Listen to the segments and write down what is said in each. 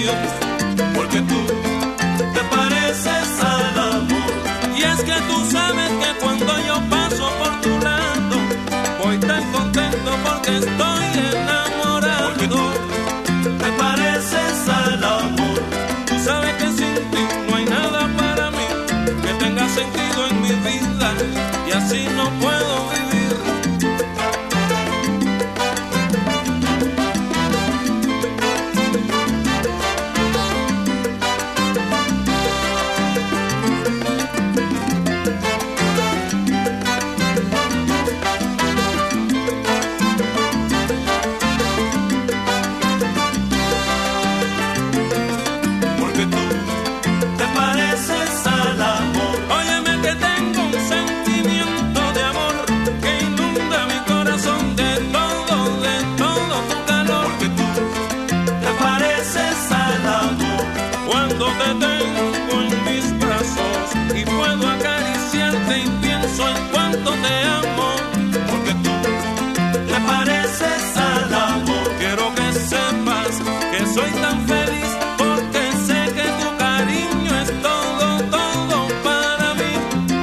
canción, porque tú te pareces al amor. Y es que tú sabes que cuando yo paso por tu lado, voy tan contento porque estoy enamorado. Porque tú te pareces al amor. Tú sabes que sin ti no hay nada para mí que tenga sentido en mi vida, y así no puedo vivir. Soy tan feliz porque sé que tu cariño es todo, todo para mí.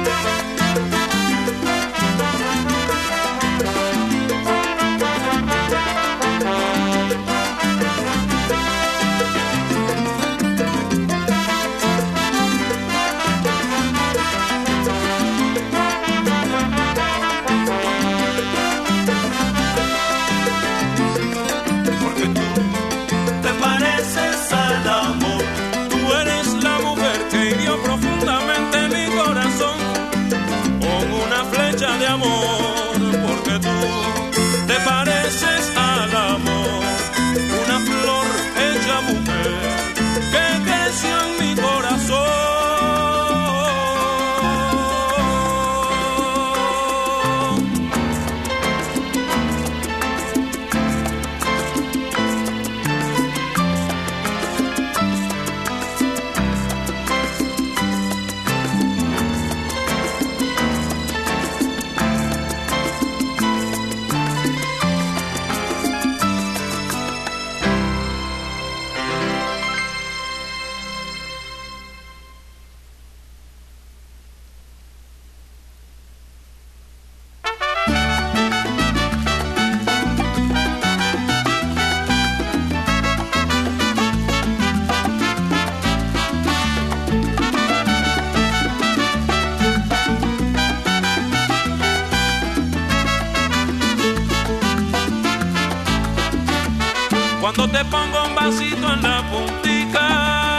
Porque tú te pareces al amor. Tú eres la mujer que hirió profundamente mi corazón con una flecha de amor. Porque tú te pareces al amor, una flor hecha mujer que creció en mi corazón. Cuando te pongo un vasito en la puntica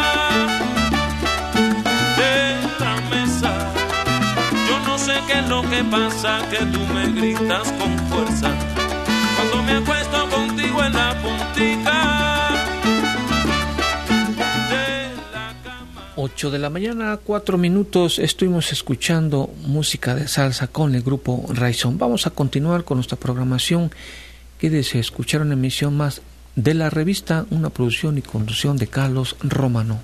de la mesa, yo no sé qué es lo que pasa, que tú me gritas con fuerza. Cuando me acuesto contigo en la puntica de la cama. 8 de la mañana, 4 minutos, estuvimos escuchando música de salsa con el grupo Raizón. Vamos a continuar con nuestra programación. Quédese a escuchar una emisión más de la revista, una producción y conducción de Carlos Romano.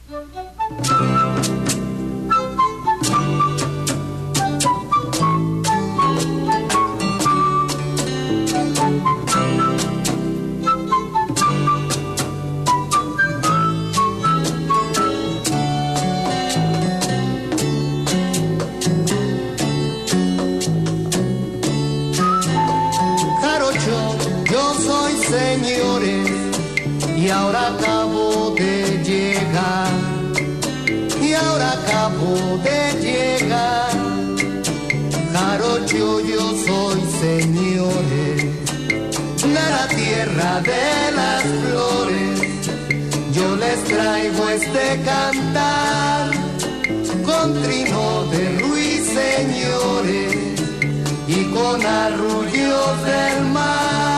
Señores, y ahora acabo de llegar, Jarocho yo soy, señores, de la tierra de las flores. Yo les traigo este cantar con trino de ruiseñores y con arrullos del mar.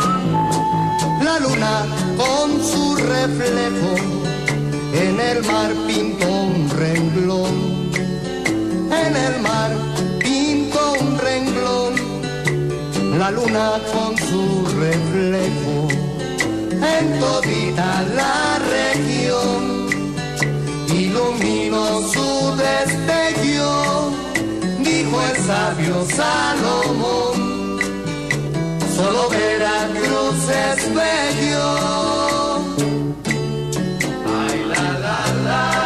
Reflejo en el mar luna con su reflejo en todita la región iluminó su destello, dijo el sabio Salomón, solo Veracruz es bello. Ay, la, la, la.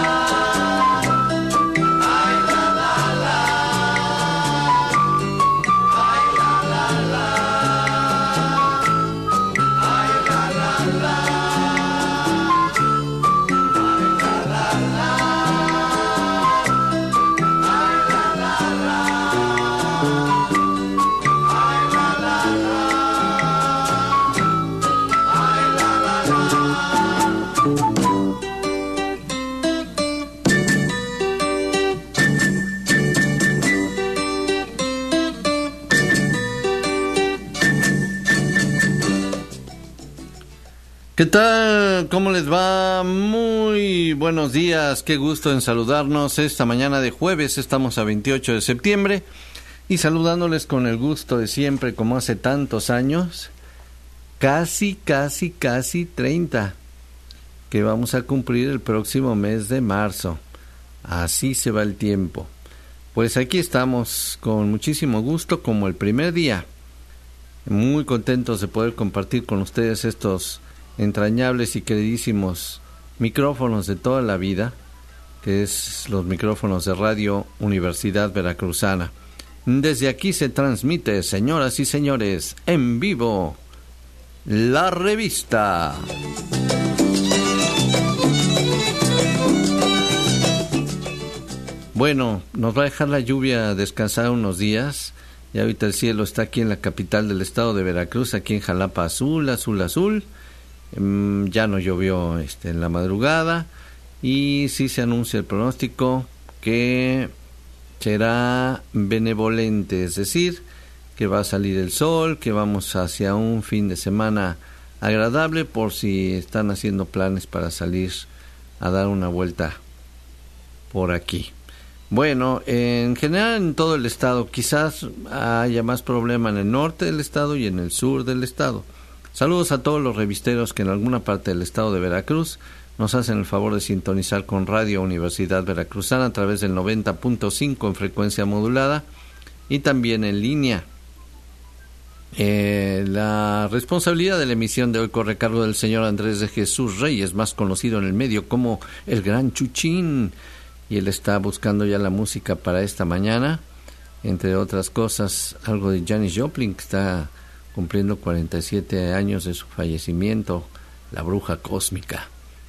¿Qué tal? ¿Cómo les va? Muy buenos días, qué gusto en saludarnos esta mañana de jueves, estamos a 28 de septiembre y saludándoles con el gusto de siempre como hace tantos años, casi 30, que vamos a cumplir el próximo mes de marzo. Así se va el tiempo. Pues aquí estamos con muchísimo gusto como el primer día, muy contentos de poder compartir con ustedes estos entrañables y queridísimos micrófonos de toda la vida, que es los micrófonos de Radio Universidad Veracruzana. Desde aquí se transmite, señoras y señores, en vivo, La Revista. Bueno, nos va a dejar la lluvia descansar unos días. Y ahorita el cielo está aquí en la capital del estado de Veracruz, aquí en Jalapa, azul. Ya no llovió en la madrugada y sí se anuncia el pronóstico que será benevolente, es decir, que va a salir el sol, que vamos hacia un fin de semana agradable por si están haciendo planes para salir a dar una vuelta por aquí. Bueno, en general en todo el estado, quizás haya más problema en el norte del estado y en el sur del estado. Saludos a todos los revisteros que en alguna parte del estado de Veracruz nos hacen el favor de sintonizar con Radio Universidad Veracruzana a través del 90.5 en frecuencia modulada y también en línea. La responsabilidad de la emisión de hoy corre a cargo del señor Andrés de Jesús Reyes, más conocido en el medio como el Gran Chuchín, y él está buscando ya la música para esta mañana, entre otras cosas algo de Janis Joplin, que está cumpliendo 47 años de su fallecimiento, la bruja cósmica.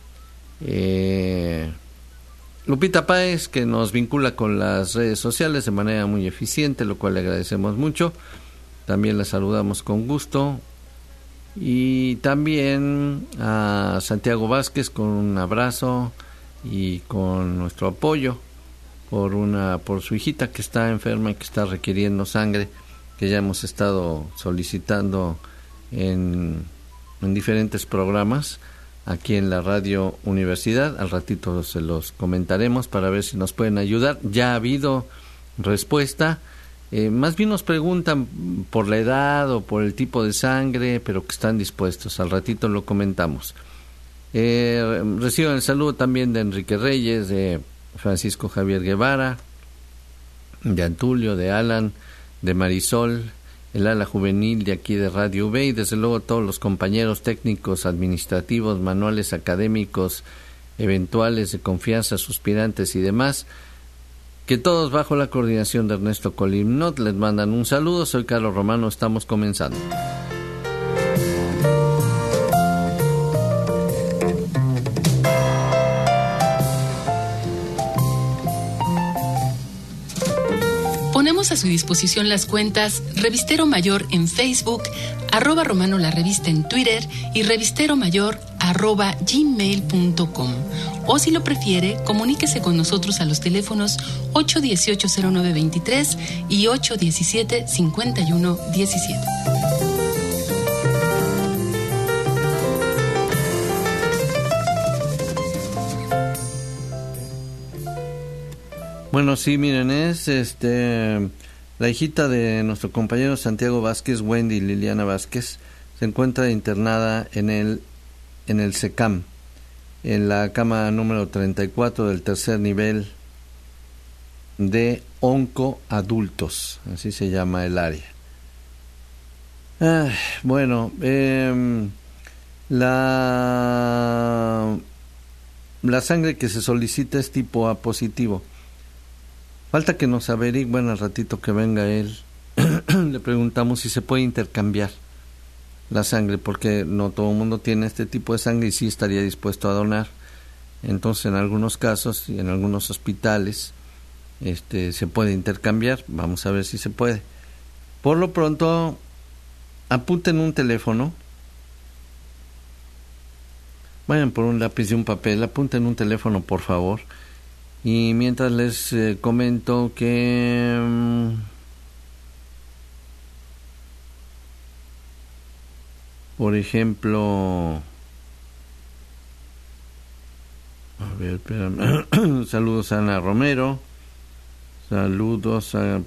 Lupita Páez, que nos vincula con las redes sociales de manera muy eficiente, lo cual le agradecemos mucho. También la saludamos con gusto. Y también a Santiago Vázquez con un abrazo y con nuestro apoyo por su hijita que está enferma y que está requiriendo sangre, que ya hemos estado solicitando en diferentes programas aquí en la Radio Universidad. Al ratito se los comentaremos para ver si nos pueden ayudar. Ya ha habido respuesta. Más bien nos preguntan por la edad o por el tipo de sangre, pero que están dispuestos. Al ratito lo comentamos. Recibo el saludo también de Enrique Reyes, de Francisco Javier Guevara, de Antulio, de Alan, de Marisol, el ala juvenil de aquí de Radio V, y desde luego todos los compañeros técnicos, administrativos, manuales académicos, eventuales de confianza, suspirantes y demás, que todos bajo la coordinación de Ernesto Colimnot les mandan un saludo. Soy Carlos Romano, estamos comenzando. Ponemos a su disposición las cuentas Revistero Mayor en Facebook, @Romano la Revista en Twitter y revisteromayor @gmail.com. O si lo prefiere, comuníquese con nosotros a los teléfonos 818-0923 y 817-5117. Bueno, sí, miren, es La hijita de nuestro compañero Santiago Vázquez, Wendy Liliana Vázquez, se encuentra internada en el SECAM, en la cama número 34 del tercer nivel de oncoadultos, así se llama el área. Bueno, la sangre que se solicita es tipo A positivo. Falta que nos averigüen al ratito que venga él. Le preguntamos si se puede intercambiar la sangre, porque no todo el mundo tiene este tipo de sangre y sí estaría dispuesto a donar. Entonces, en algunos casos y en algunos hospitales se puede intercambiar. Vamos a ver si se puede. Por lo pronto, apunten un teléfono. Vayan por un lápiz y un papel, apunten un teléfono, por favor. Y mientras les comento que por ejemplo, a ver, espérame. Saludos a Ana Romero. Saludos a,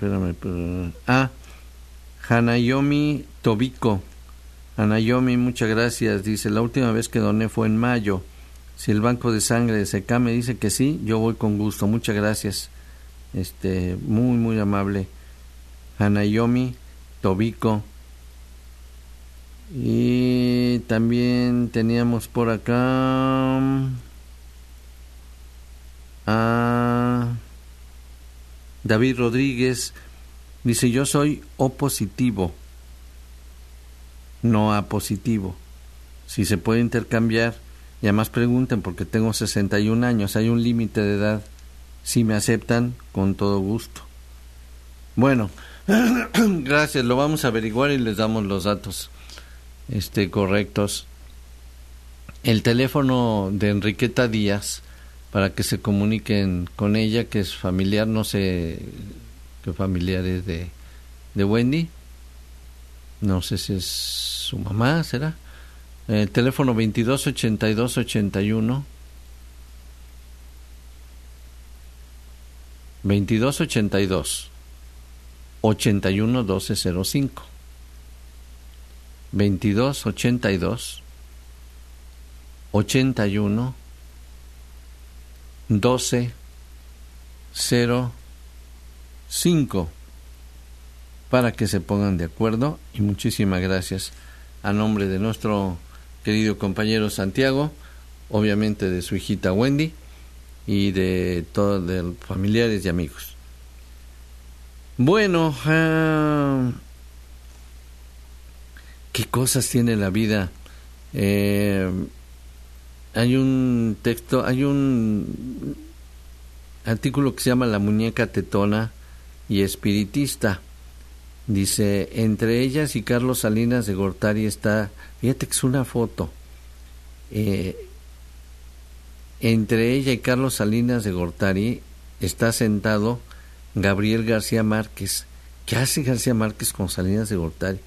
Hanayomi Tobiko. Hanayomi, muchas gracias. Dice, la última vez que doné fue en mayo. Si el banco de sangre de SECAM me dice que sí, yo voy con gusto. Muchas gracias. Muy, muy amable. Hanayomi Tobiko. Y también teníamos por acá a David Rodríguez. Dice, yo soy O positivo, no A positivo. Si se puede intercambiar, y además pregunten porque tengo 61 años, hay un límite de edad. Si me aceptan, con todo gusto. Bueno, gracias, lo vamos a averiguar y les damos los datos correctos. El teléfono de Enriqueta Díaz, para que se comuniquen con ella, que es familiar, no sé qué familiar es de Wendy, no sé si es su mamá, ¿será? El teléfono 228281 2282 81 1205 2282 81 1205 para que se pongan de acuerdo. Y muchísimas gracias a nombre de nuestro querido compañero Santiago, obviamente de su hijita Wendy y de todos los familiares y amigos. Bueno, qué cosas tiene la vida. Hay un texto, hay un artículo que se llama La muñeca tetona y espiritista. Dice, entre ellas y Carlos Salinas de Gortari está, fíjate que es una foto, entre ella y Carlos Salinas de Gortari está sentado Gabriel García Márquez. ¿Qué hace García Márquez con Salinas de Gortari?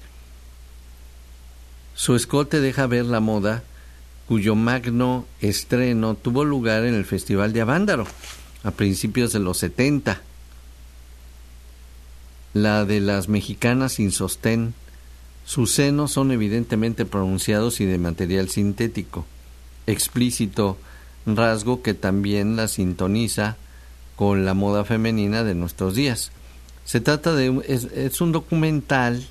Su escote deja ver la moda, cuyo magno estreno tuvo lugar en el Festival de Avándaro a principios de los 70. La de las mexicanas sin sostén. Sus senos son evidentemente pronunciados y de material sintético, explícito, rasgo que también la sintoniza con la moda femenina de nuestros días. Se trata de es un documental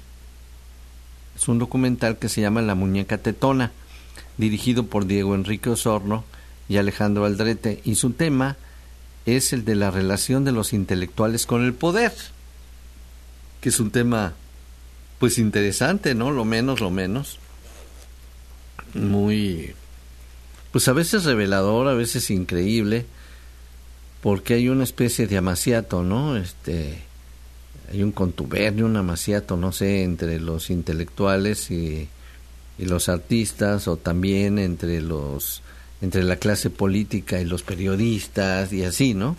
que se llama La muñeca tetona, dirigido por Diego Enrique Osorno y Alejandro Aldrete, y su tema es el de la relación de los intelectuales con el poder, que es un tema pues interesante, ¿no? Lo menos muy, pues a veces revelador, a veces increíble, porque hay una especie de amaciato, ¿no? Hay un contubernio, un amaciato, no sé, entre los intelectuales y los artistas, o también entre la clase política y los periodistas y así, ¿no?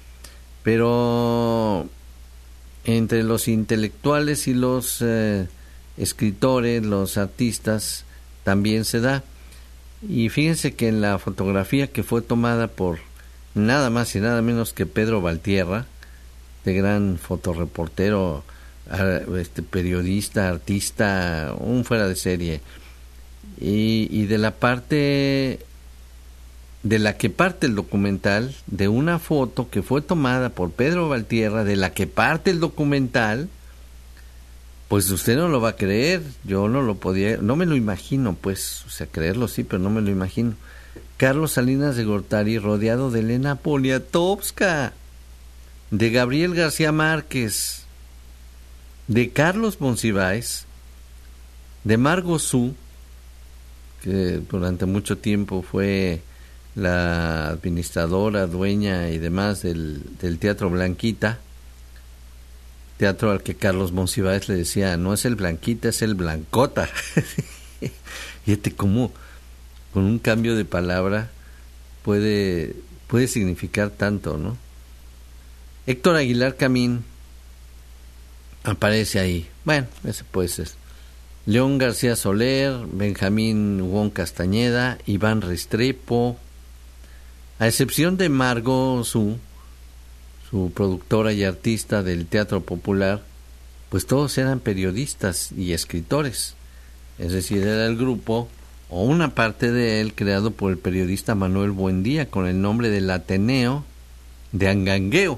Pero entre los intelectuales y los escritores, los artistas, también se da. Y fíjense que en la fotografía que fue tomada por nada más y nada menos que Pedro Valtierra, de gran fotoreportero periodista, artista, un fuera de serie. Y de la parte de la que parte el documental, de una foto que fue tomada por Pedro Valtierra, de la que parte el documental, pues usted no lo va a creer, yo no me lo imagino, pues, o sea, creerlo sí, pero no me lo imagino. Carlos Salinas de Gortari rodeado de Elena Poniatowska, de Gabriel García Márquez, de Carlos Monsiváis, de Margot Su, que durante mucho tiempo fue la administradora, dueña y demás del Teatro Blanquita, teatro al que Carlos Monsiváis le decía, no es el Blanquita, es el Blancota. Fíjate cómo con un cambio de palabra puede significar tanto, ¿no? Héctor Aguilar Camín aparece ahí. Bueno, ese puede ser. León García Soler, Benjamín Huón Castañeda, Iván Restrepo, a excepción de Margot Su productora y artista del Teatro Popular, pues todos eran periodistas y escritores. Es decir, era el grupo, o una parte de él, creado por el periodista Manuel Buendía, con el nombre del Ateneo de Angangueo.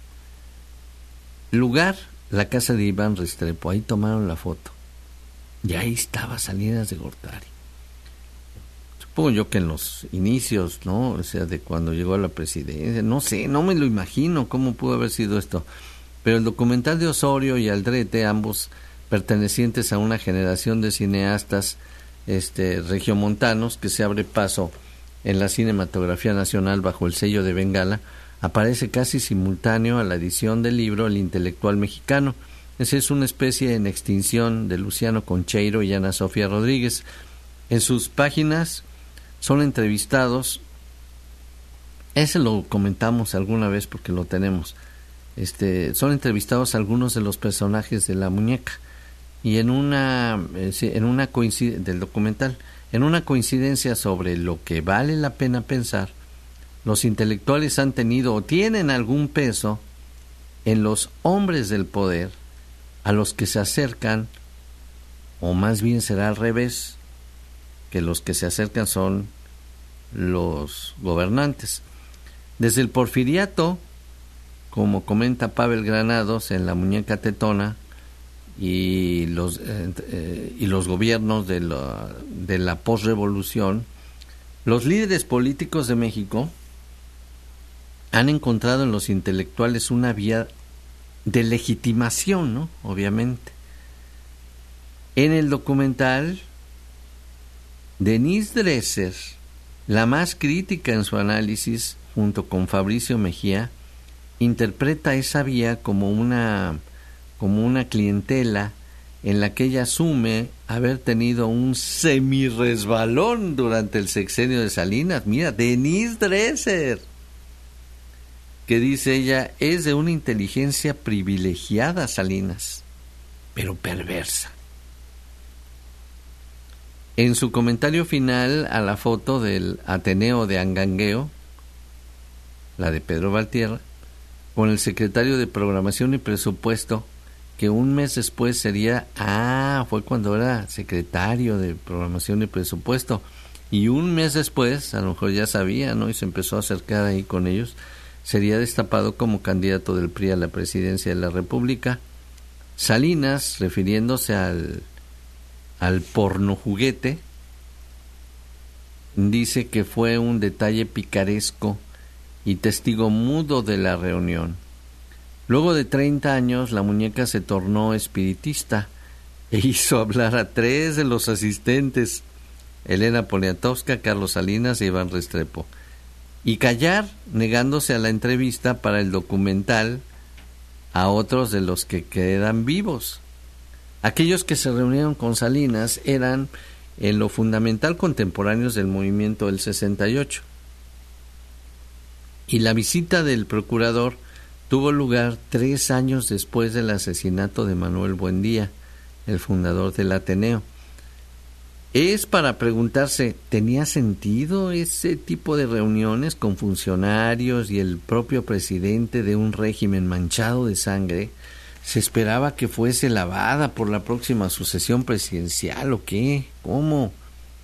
Lugar, la casa de Iván Restrepo. Ahí tomaron la foto. Y ahí estaba Salinas de Gortari. Supongo yo que en los inicios, ¿no? O sea, de cuando llegó a la presidencia, no sé, no me lo imagino cómo pudo haber sido esto. Pero el documental de Osorio y Aldrete, ambos pertenecientes a una generación de cineastas regiomontanos que se abre paso en la cinematografía nacional bajo el sello de Bengala, aparece casi simultáneo a la edición del libro El intelectual mexicano. Esa es una especie en extinción de Luciano Concheiro y Ana Sofía Rodríguez. En sus páginas son entrevistados, ese lo comentamos alguna vez porque lo tenemos, son entrevistados algunos de los personajes de La Muñeca, y en una del documental, en una coincidencia sobre lo que vale la pena pensar, los intelectuales han tenido o tienen algún peso en los hombres del poder a los que se acercan, o más bien será al revés, que los que se acercan son los gobernantes. Desde el porfiriato, como comenta Pavel Granados en La Muñeca Tetona, y los gobiernos de la posrevolución, los líderes políticos de México han encontrado en los intelectuales una vía de legitimación, ¿no? Obviamente. En el documental, Denise Dresser, la más crítica en su análisis, junto con Fabricio Mejía, interpreta esa vía como una clientela en la que ella asume haber tenido un semi-resbalón durante el sexenio de Salinas. Mira, Denise Dresser, que dice ella, es de una inteligencia privilegiada Salinas, pero perversa. En su comentario final a la foto del Ateneo de Angangueo, la de Pedro Valtierra, con el secretario de Programación y Presupuesto, que un mes después sería, fue cuando era secretario de Programación y Presupuesto, y un mes después, a lo mejor ya sabía, ¿no? Y se empezó a acercar ahí con ellos, sería destapado como candidato del PRI a la presidencia de la República. Salinas, refiriéndose al porno juguete, dice que fue un detalle picaresco y testigo mudo de la reunión. Luego de 30 años, la muñeca se tornó espiritista e hizo hablar a 3 de los asistentes, Elena Poniatowska, Carlos Salinas y Iván Restrepo, y callar, negándose a la entrevista para el documental a otros de los que quedan vivos. Aquellos que se reunieron con Salinas eran, en lo fundamental, contemporáneos del movimiento del 68. Y la visita del procurador tuvo lugar 3 años después del asesinato de Manuel Buendía, el fundador del Ateneo. Es para preguntarse, ¿tenía sentido ese tipo de reuniones con funcionarios y el propio presidente de un régimen manchado de sangre? ¿Se esperaba que fuese lavada por la próxima sucesión presidencial o qué? ¿Cómo?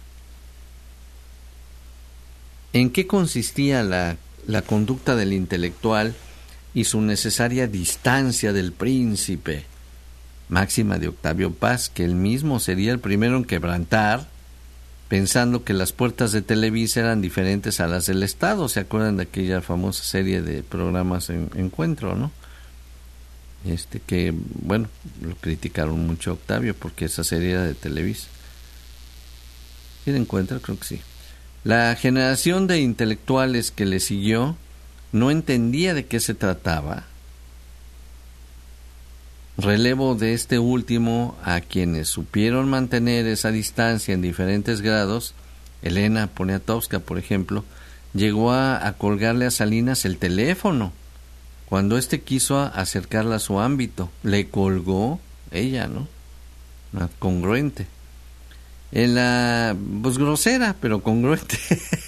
¿En qué consistía la conducta del intelectual y su necesaria distancia del príncipe? Máxima de Octavio Paz, que él mismo sería el primero en quebrantar, pensando que las puertas de Televisa eran diferentes a las del Estado. ¿Se acuerdan de aquella famosa serie de programas en Encuentro, no? Que, bueno, lo criticaron mucho a Octavio porque esa serie era de Televisa. ¿Sí de Encuentro? Creo que sí. La generación de intelectuales que le siguió no entendía de qué se trataba. Relevo de este último a quienes supieron mantener esa distancia en diferentes grados. Elena Poniatowska, por ejemplo, llegó a colgarle a Salinas el teléfono cuando éste quiso acercarla a su ámbito. Le colgó ella, ¿no? Congruente. Pues grosera, pero congruente.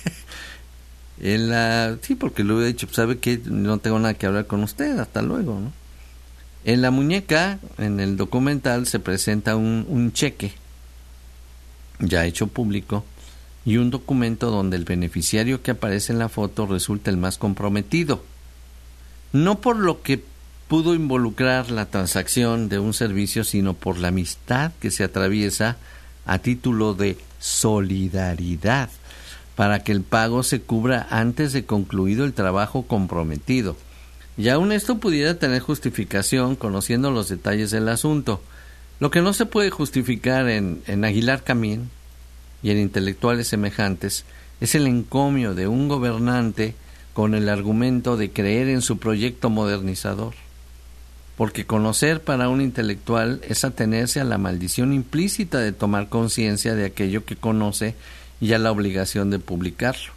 Sí, porque le hubiera dicho, ¿sabe qué? No tengo nada que hablar con usted, hasta luego, ¿no? En la muñeca, en el documental, se presenta un cheque ya hecho público y un documento donde el beneficiario que aparece en la foto resulta el más comprometido. No por lo que pudo involucrar la transacción de un servicio, sino por la amistad que se atraviesa a título de solidaridad, para que el pago se cubra antes de concluido el trabajo comprometido. Y aún esto pudiera tener justificación conociendo los detalles del asunto. Lo que no se puede justificar en Aguilar Camín y en intelectuales semejantes es el encomio de un gobernante con el argumento de creer en su proyecto modernizador. Porque conocer para un intelectual es atenerse a la maldición implícita de tomar conciencia de aquello que conoce y a la obligación de publicarlo.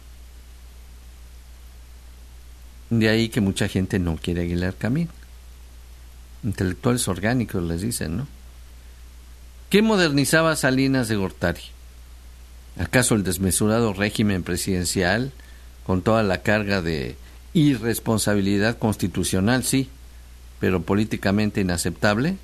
De ahí que mucha gente no quiere Aguilar Camín. Intelectuales orgánicos les dicen, ¿no? ¿Qué modernizaba Salinas de Gortari? ¿Acaso el desmesurado régimen presidencial con toda la carga de irresponsabilidad constitucional? Sí, pero políticamente inaceptable.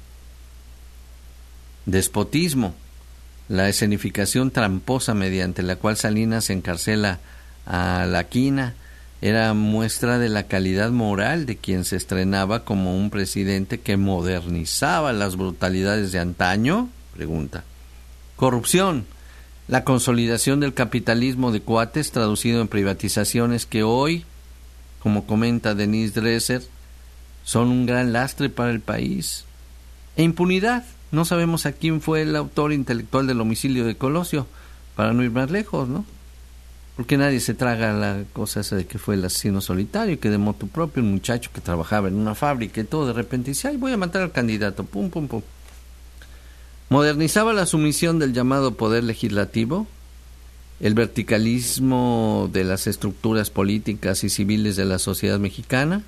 Despotismo, la escenificación tramposa mediante la cual Salinas encarcela a la Quina, era muestra de la calidad moral de quien se estrenaba como un presidente que modernizaba las brutalidades de antaño. Pregunta. Corrupción, la consolidación del capitalismo de cuates traducido en privatizaciones que hoy, como comenta Denise Dresser, son un gran lastre para el país. E impunidad, no sabemos a quién fue el autor intelectual del homicidio de Colosio, para no ir más lejos, ¿no? Porque nadie se traga la cosa esa de que fue el asesino solitario, que de motu propio, un muchacho que trabajaba en una fábrica y todo, de repente dice, ay, voy a matar al candidato, pum, pum, pum. Modernizaba la sumisión del llamado poder legislativo, el verticalismo de las estructuras políticas y civiles de la sociedad mexicana,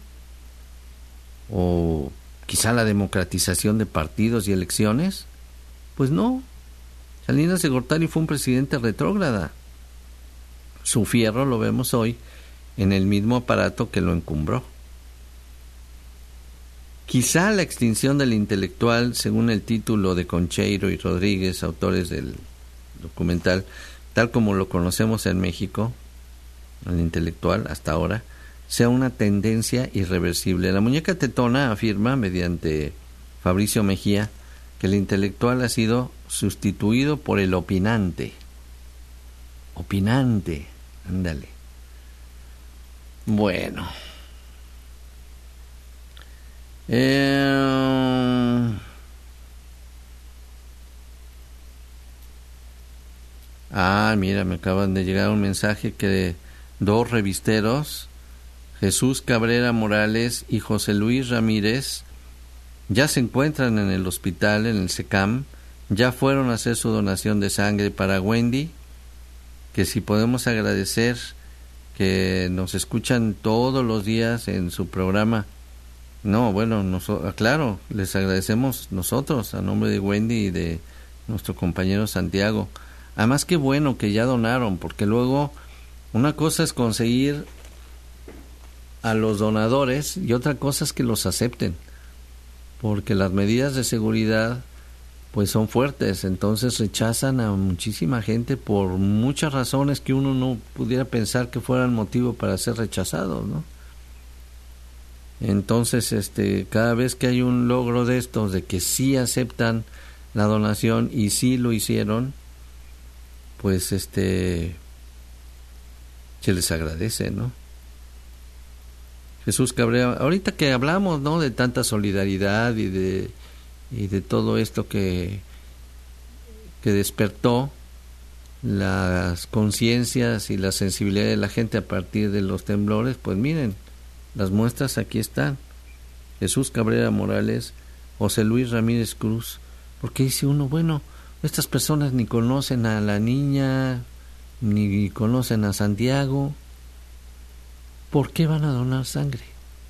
o quizá la democratización de partidos y elecciones. Pues no, Salinas de Gortari fue un presidente retrógrada. Su fierro lo vemos hoy en el mismo aparato que lo encumbró. Quizá la extinción del intelectual, según el título de Concheiro y Rodríguez, autores del documental, tal como lo conocemos en México, el intelectual hasta ahora, sea una tendencia irreversible. La muñeca tetona afirma, mediante Fabricio Mejía, que el intelectual ha sido sustituido por el opinante. Opinante, ándale. Bueno. Mira, me acaban de llegar un mensaje que dos revisteros, Jesús Cabrera Morales y José Luis Ramírez, ya se encuentran en el hospital, en el SECAM, ya fueron a hacer su donación de sangre para Wendy, que si podemos agradecer que nos escuchan todos los días en su programa. No, bueno, claro, les agradecemos nosotros a nombre de Wendy y de nuestro compañero Santiago. Además, qué bueno que ya donaron, porque luego una cosa es conseguir a los donadores y otra cosa es que los acepten. porque las medidas de seguridad pues son fuertes, entonces rechazan a muchísima gente por muchas razones que uno no pudiera pensar que fueran motivo para ser rechazados, ¿no? Entonces, cada vez que hay un logro de estos, de que sí aceptan la donación y sí lo hicieron, pues se les agradece, ¿no? Jesús Cabrera, ahorita que hablamos, ¿no?, de tanta solidaridad y de todo esto que despertó las conciencias y la sensibilidad de la gente a partir de los temblores, pues miren, las muestras aquí están. Jesús Cabrera Morales, José Luis Ramírez Cruz. Porque dice uno, bueno, estas personas ni conocen a la niña, ni conocen a Santiago, ¿por qué van a donar sangre?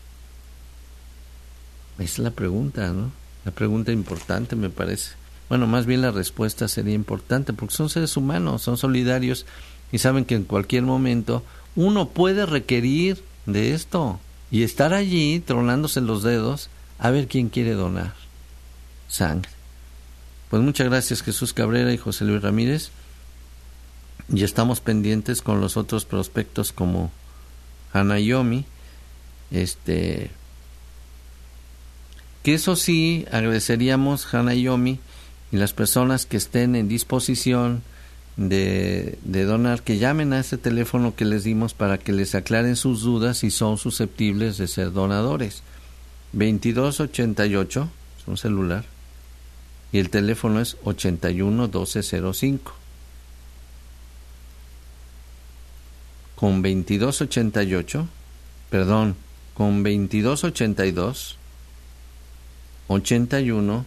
Es la pregunta, ¿no? La pregunta importante, me parece. Bueno, más bien la respuesta sería importante, porque son seres humanos, son solidarios y saben que en cualquier momento uno puede requerir de esto y estar allí tronándose los dedos a ver quién quiere donar sangre. Pues muchas gracias, Jesús Cabrera y José Luis Ramírez. Y estamos pendientes con los otros prospectos como Hanayomi, que eso sí agradeceríamos, Hanayomi, y las personas que estén en disposición de donar, que llamen a ese teléfono que les dimos para que les aclaren sus dudas si son susceptibles de ser donadores. 2288 es un celular y el teléfono es 811205. Con 2282 81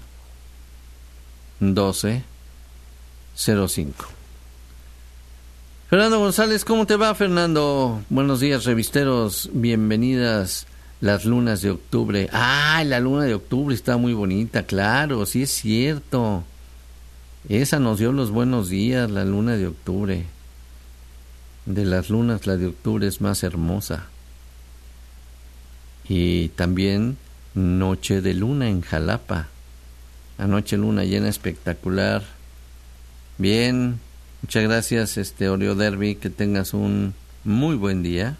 1205. Fernando González, ¿cómo te va, Fernando? Buenos días, revisteros, bienvenidas las lunas de octubre. Ah, la luna de octubre está muy bonita, claro, sí es cierto. Esa nos dio los buenos días, la luna de octubre. De las lunas, la de octubre es más hermosa. Y también noche de luna en Jalapa. Anoche luna llena espectacular. Bien, muchas gracias, Oreo Derby, que tengas un muy buen día.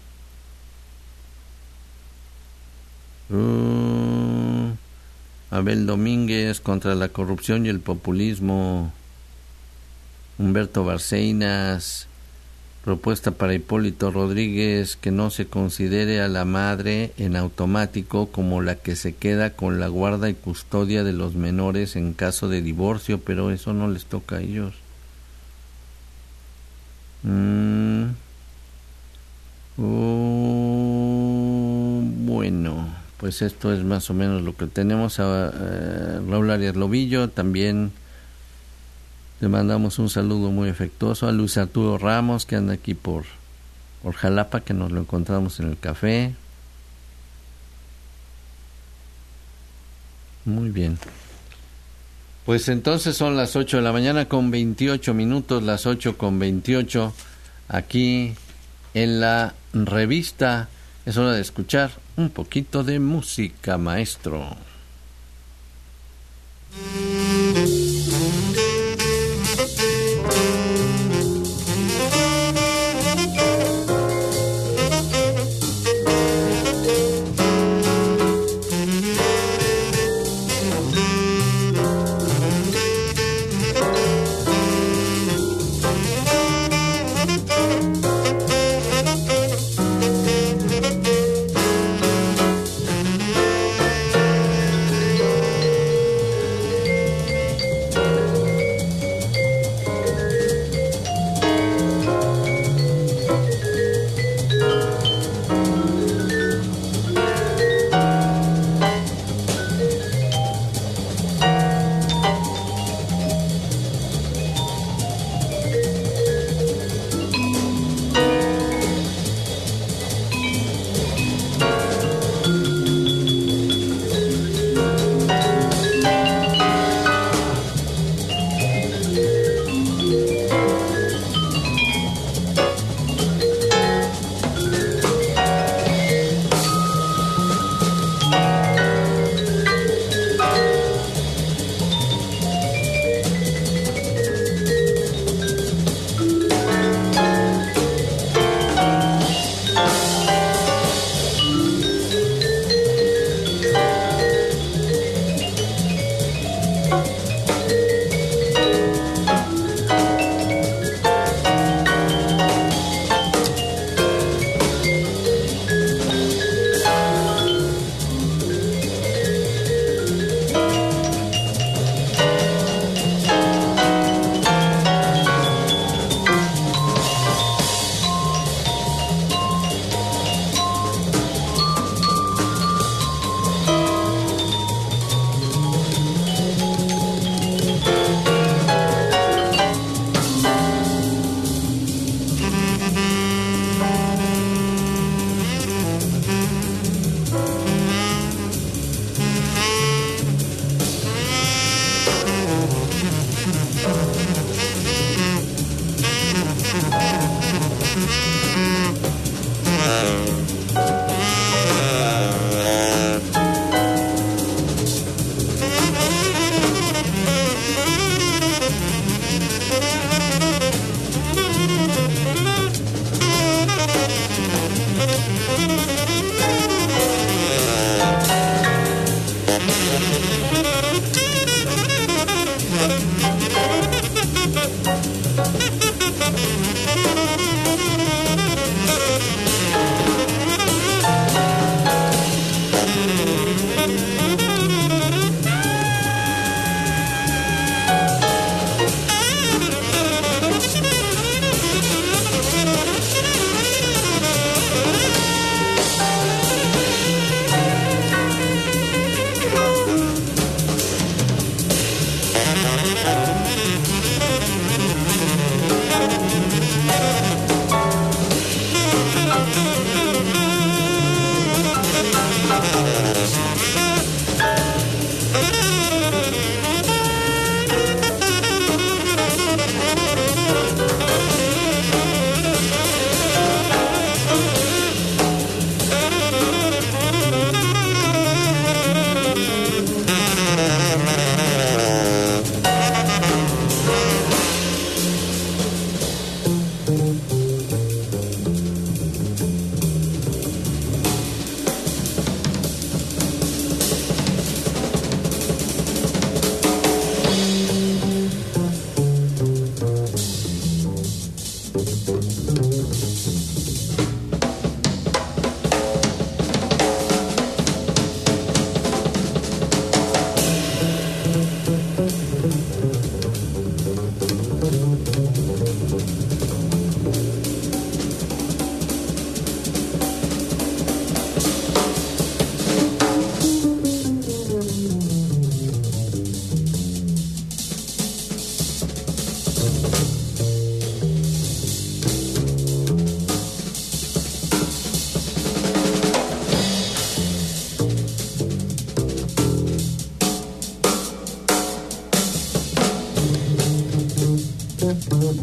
Abel Domínguez, contra la corrupción y el populismo. Humberto Barceinas, propuesta para Hipólito Rodríguez, que no se considere a la madre en automático como la que se queda con la guarda y custodia de los menores en caso de divorcio, pero eso no les toca a ellos. Bueno, pues esto es más o menos lo que tenemos. A Raúl Arias Lobillo también le mandamos un saludo muy afectuoso. A Luis Arturo Ramos, que anda aquí por Jalapa, que nos lo encontramos en el café. Muy bien. Pues entonces son las 8 de la mañana con 28 minutos, las 8 con 28, aquí en la revista. Es hora de escuchar un poquito de música, maestro.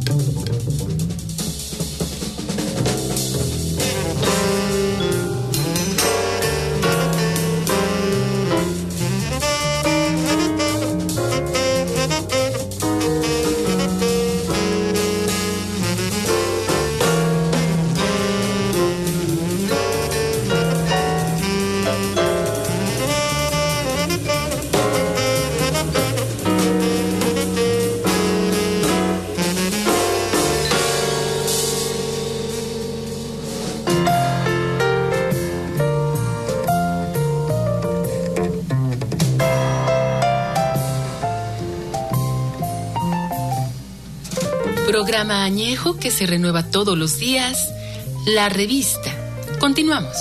Programa añejo que se renueva todos los días, La Revista. Continuamos.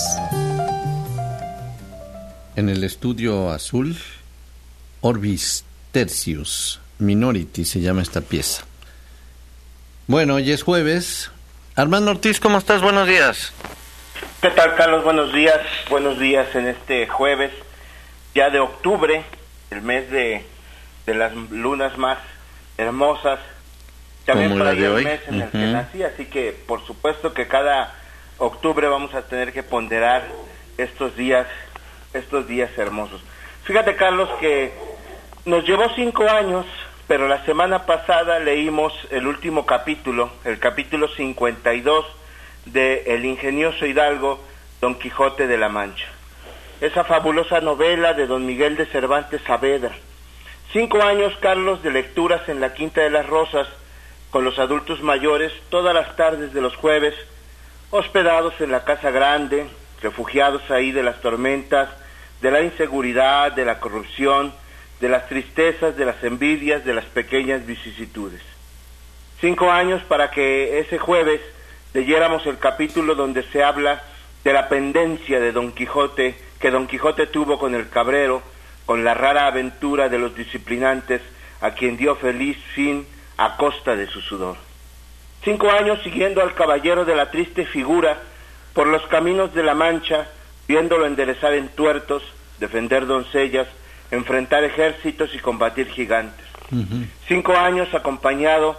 En el estudio azul, Orbis Tertius Minority se llama esta pieza. Bueno, hoy es jueves. Armando Ortiz, ¿cómo estás? Buenos días. ¿Qué tal, Carlos? Buenos días. Buenos días en este jueves, ya de octubre, el mes de las lunas más hermosas. También como la de hoy, el mes en el que nací, así que por supuesto que cada octubre vamos a tener que ponderar estos días hermosos. Fíjate, Carlos, que nos llevó 5 años, pero la semana pasada leímos el último capítulo, el capítulo 52 de El ingenioso hidalgo Don Quijote de la Mancha, esa fabulosa novela de don Miguel de Cervantes Saavedra. 5 años, Carlos, de lecturas en la Quinta de las Rosas, con los adultos mayores, todas las tardes de los jueves, hospedados en la casa grande, refugiados ahí de las tormentas, de la inseguridad, de la corrupción, de las tristezas, de las envidias, de las pequeñas vicisitudes. 5 años para que ese jueves leyéramos el capítulo donde se habla de la pendencia de Don Quijote, que Don Quijote tuvo con el cabrero, con la rara aventura de los disciplinantes, a quien dio feliz fin a costa de su sudor. 5 años siguiendo al caballero de la triste figura por los caminos de la Mancha, viéndolo enderezar en tuertos, defender doncellas, enfrentar ejércitos y combatir gigantes. 5 años acompañando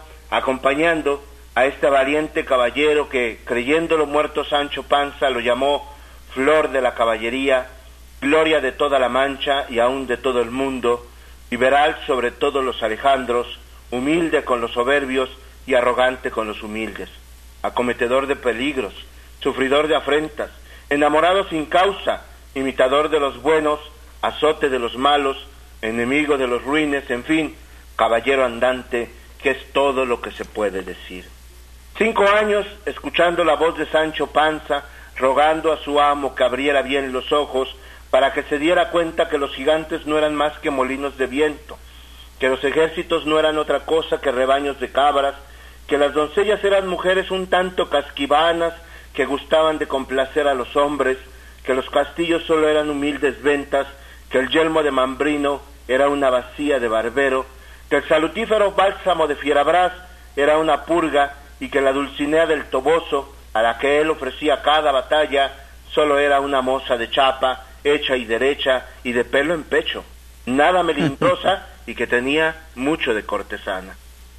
a este valiente caballero que, creyéndolo muerto Sancho Panza, lo llamó flor de la caballería, gloria de toda la Mancha y aún de todo el mundo, liberal sobre todos los Alejandros, humilde con los soberbios y arrogante con los humildes, acometedor de peligros, sufridor de afrentas, enamorado sin causa, imitador de los buenos, azote de los malos, enemigo de los ruines, en fin, caballero andante, que es todo lo que se puede decir. 5 años escuchando la voz de Sancho Panza, rogando a su amo que abriera bien los ojos para que se diera cuenta que los gigantes no eran más que molinos de viento, que los ejércitos no eran otra cosa que rebaños de cabras, que las doncellas eran mujeres un tanto casquivanas que gustaban de complacer a los hombres, que los castillos solo eran humildes ventas, que el yelmo de Mambrino era una bacía de barbero, que el salutífero bálsamo de Fierabras era una purga y que la Dulcinea del Toboso, a la que él ofrecía cada batalla, solo era una moza de chapa, hecha y derecha y de pelo en pecho, nada melindrosa y que tenía mucho de cortesana.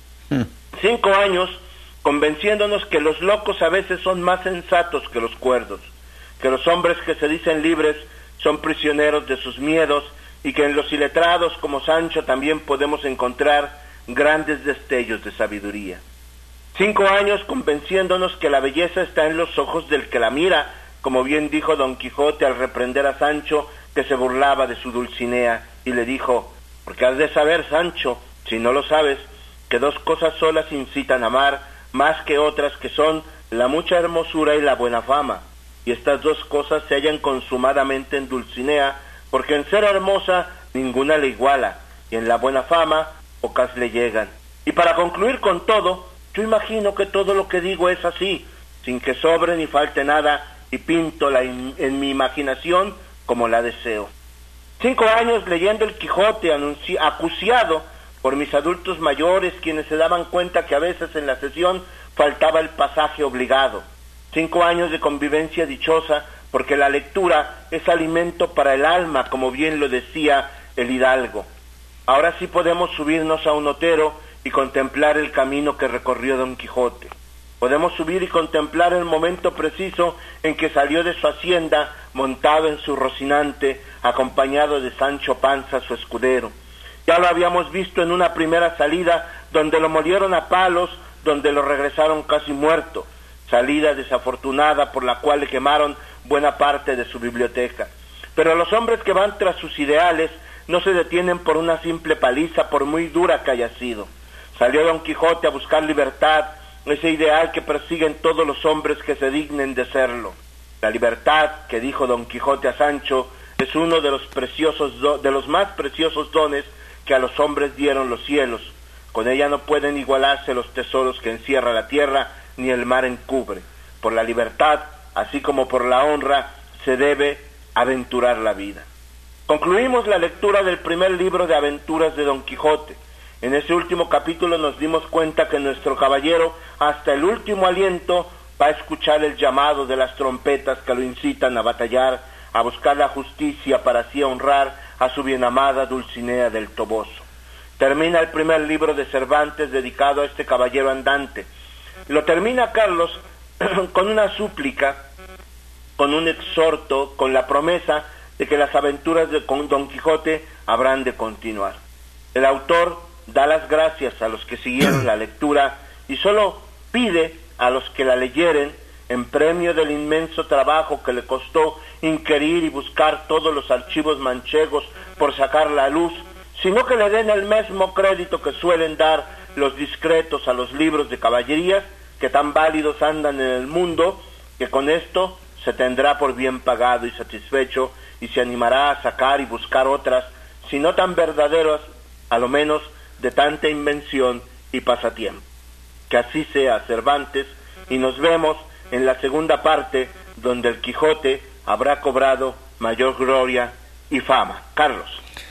5 años convenciéndonos que los locos a veces son más sensatos que los cuerdos, que los hombres que se dicen libres son prisioneros de sus miedos y que en los iletrados como Sancho también podemos encontrar grandes destellos de sabiduría. 5 años convenciéndonos que la belleza está en los ojos del que la mira, como bien dijo Don Quijote al reprender a Sancho que se burlaba de su Dulcinea, y le dijo: porque has de saber, Sancho, si no lo sabes, que 2 cosas solas incitan a amar, más que otras, que son la mucha hermosura y la buena fama, y estas 2 cosas se hallan consumadamente en Dulcinea, porque en ser hermosa ninguna le iguala, y en la buena fama pocas le llegan. Y para concluir con todo, yo imagino que todo lo que digo es así, sin que sobre ni falte nada, y pinto en mi imaginación como la deseo. 5 años leyendo el Quijote, acuciado por mis adultos mayores, quienes se daban cuenta que a veces en la sesión faltaba el pasaje obligado. 5 años de convivencia dichosa, porque la lectura es alimento para el alma, como bien lo decía el hidalgo. Ahora sí podemos subirnos a un otero y contemplar el camino que recorrió Don Quijote. Podemos subir y contemplar el momento preciso en que salió de su hacienda montado en su Rocinante, acompañado de Sancho Panza, su escudero. Ya lo habíamos visto en una primera salida, donde lo molieron a palos, donde lo regresaron casi muerto, salida desafortunada por la cual le quemaron buena parte de su biblioteca. Pero los hombres que van tras sus ideales no se detienen por una simple paliza, por muy dura que haya sido. Salió Don Quijote a buscar libertad, ese ideal que persiguen todos los hombres que se dignen de serlo. La libertad, que dijo Don Quijote a Sancho, es uno de los más preciosos dones que a los hombres dieron los cielos. Con ella no pueden igualarse los tesoros que encierra la tierra, ni el mar encubre. Por la libertad, así como por la honra, se debe aventurar la vida. Concluimos la lectura del primer libro de aventuras de Don Quijote. En ese último capítulo nos dimos cuenta que nuestro caballero, hasta el último aliento, va a escuchar el llamado de las trompetas que lo incitan a batallar, a buscar la justicia para así honrar a su bienamada Dulcinea del Toboso. Termina el primer libro de Cervantes dedicado a este caballero andante. Lo termina Carlos con una súplica, con un exhorto, con la promesa de que las aventuras de Don Quijote habrán de continuar. El autor da las gracias a los que siguieron la lectura y solo pide a los que la leyeren, en premio del inmenso trabajo que le costó inquirir y buscar todos los archivos manchegos por sacarla a luz, sino que le den el mismo crédito que suelen dar los discretos a los libros de caballerías que tan válidos andan en el mundo, que con esto se tendrá por bien pagado y satisfecho y se animará a sacar y buscar otras, si no tan verdaderas, a lo menos de tanta invención y pasatiempo. Que así sea, Cervantes, y nos vemos en la segunda parte, donde el Quijote habrá cobrado mayor gloria y fama. Carlos.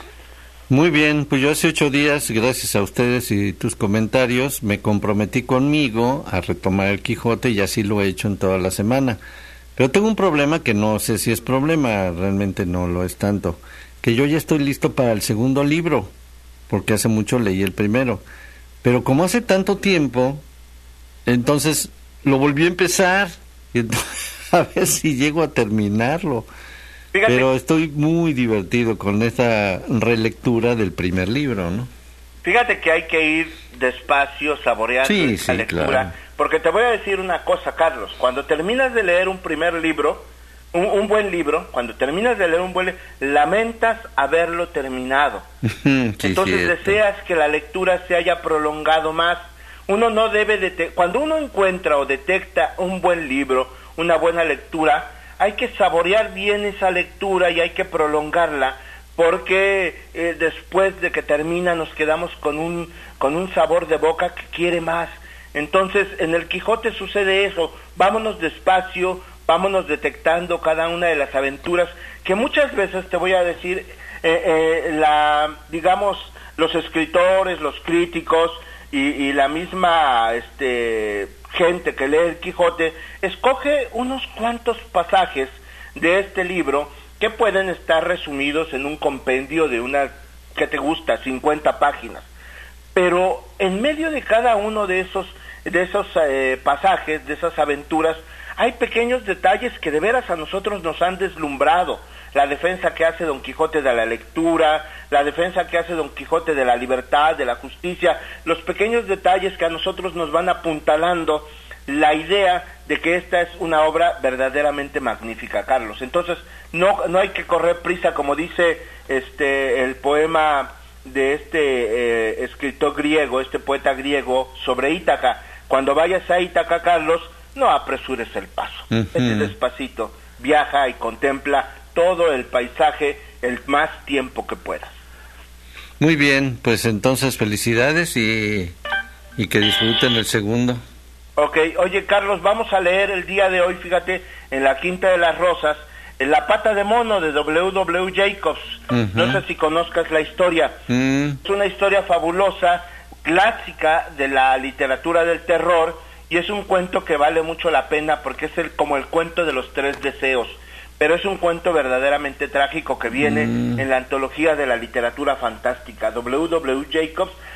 Muy bien, pues yo hace 8 días, gracias a ustedes y tus comentarios, me comprometí conmigo a retomar el Quijote y así lo he hecho en toda la semana. Pero tengo un problema que no sé si es problema, realmente no lo es tanto, que yo ya estoy listo para el segundo libro, porque hace mucho leí el primero. Pero como hace tanto tiempo, entonces lo volví a empezar, y a ver si llego a terminarlo. Fíjate. Pero estoy muy divertido con esta relectura del primer libro, ¿no? Fíjate que hay que ir despacio, saboreando esta lectura, claro. Porque te voy a decir una cosa, Carlos, cuando terminas de leer un primer libro, un buen libro, cuando terminas de leer un buen libro, lamentas haberlo terminado. Sí, entonces cierto. Deseas que la lectura se haya prolongado más. Uno no debe cuando uno encuentra o detecta un buen libro, una buena lectura, hay que saborear bien esa lectura y hay que prolongarla, porque después de que termina nos quedamos con un sabor de boca que quiere más. Entonces en el Quijote sucede eso, vámonos despacio, vámonos detectando cada una de las aventuras, que muchas veces, te voy a decir, digamos, los escritores, los críticos y la misma gente que lee el Quijote, escoge unos cuantos pasajes de este libro que pueden estar resumidos en un compendio de ¿qué te gusta? 50 páginas. Pero en medio de cada uno de esos pasajes, de esas aventuras, hay pequeños detalles que de veras a nosotros nos han deslumbrado. La defensa que hace Don Quijote de la lectura, la defensa que hace Don Quijote de la libertad, de la justicia, los pequeños detalles que a nosotros nos van apuntalando la idea de que esta es una obra verdaderamente magnífica, Carlos. Entonces, no hay que correr prisa, como dice el poema de escritor griego, poeta griego, sobre Ítaca. Cuando vayas a Ítaca, Carlos, no apresures el paso. Vete despacito, viaja y contempla todo el paisaje el más tiempo que puedas. Muy bien, pues entonces felicidades y que disfruten el segundo. Ok, oye Carlos, vamos a leer el día de hoy, fíjate, en la Quinta de las Rosas, en La Pata de Mono de W. Jacobs. No sé si conozcas la historia. Es una historia fabulosa, clásica de la literatura del terror, y es un cuento que vale mucho la pena porque es como el cuento de los 3 deseos. Pero es un cuento verdaderamente trágico que viene en la antología de la literatura fantástica. W. Jacobs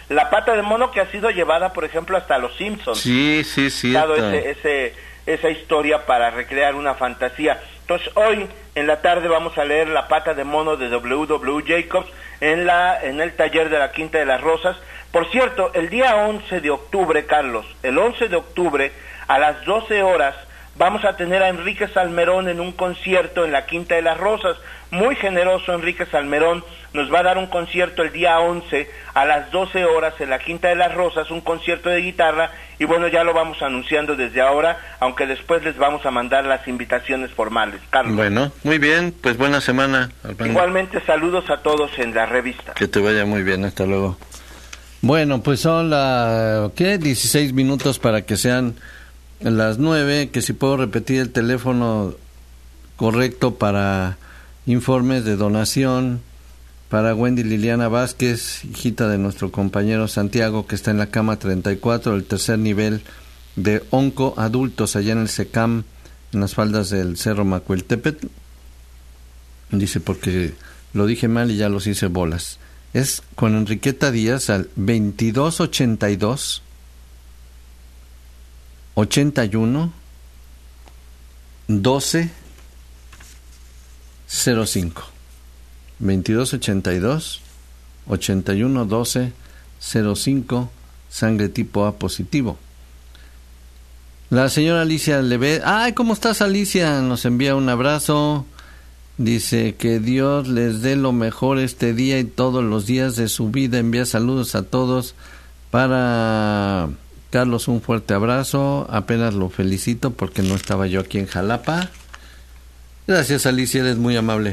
la pata de mono que ha sido llevada, por ejemplo, hasta los Simpsons. Sí, dado esa historia para recrear una fantasía. Entonces hoy en la tarde vamos a leer La pata de mono de W. Jacobs en el taller de la Quinta de las Rosas. Por cierto, el día 11 de octubre, Carlos, el 11 de octubre a las 12 horas vamos a tener a Enrique Salmerón en un concierto en la Quinta de las Rosas. Muy generoso Enrique Salmerón, nos va a dar un concierto el día 11 a las 12 horas en la Quinta de las Rosas, un concierto de guitarra, y bueno, ya lo vamos anunciando desde ahora, aunque después les vamos a mandar las invitaciones formales. Carlos. Bueno, muy bien, pues buena semana, Armando. Igualmente, saludos a todos en la revista. Que te vaya muy bien, hasta luego. Bueno, pues son 16 minutos para que sean las 9, que si puedo repetir el teléfono correcto para informes de donación para Wendy Liliana Vázquez, hijita de nuestro compañero Santiago, que está en la cama 34, el tercer nivel de onco adultos allá en el SECAM, en las faldas del Cerro Macuiltepetl. Dice, porque lo dije mal y ya los hice bolas. Es con Enriqueta Díaz al 2282 81 12 05 2282 81 12 05, sangre tipo A positivo. La señora Alicia Levet, ay, ¿cómo estás, Alicia? Nos envía un abrazo. Dice que Dios les dé lo mejor este día y todos los días de su vida. Envía saludos a todos. Para Carlos, un fuerte abrazo. Apenas lo felicito porque no estaba yo aquí en Jalapa. Gracias, Alicia, eres muy amable.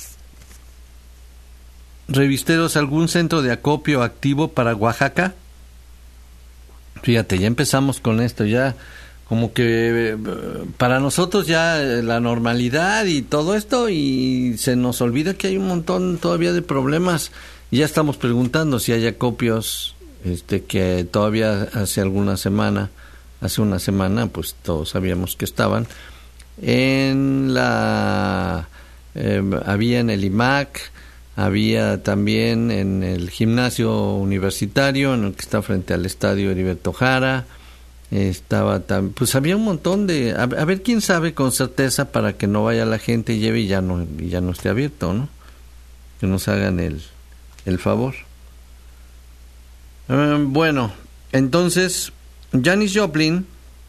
Revisteros, ¿algún centro de acopio activo para Oaxaca? Fíjate, ya empezamos con esto, ya como que para nosotros ya la normalidad y todo esto, y se nos olvida que hay un montón todavía de problemas. Ya estamos preguntando si hay acopios, que todavía hace una semana, pues todos sabíamos que estaban. Había en el IMAC, había también en el gimnasio universitario, en el que está frente al estadio Heriberto Jara. Pues había un montón de, a ver quién sabe con certeza, para que no vaya la gente y lleve y ya no esté abierto, ¿no? Que nos hagan el favor. Bueno, entonces Janis Joplin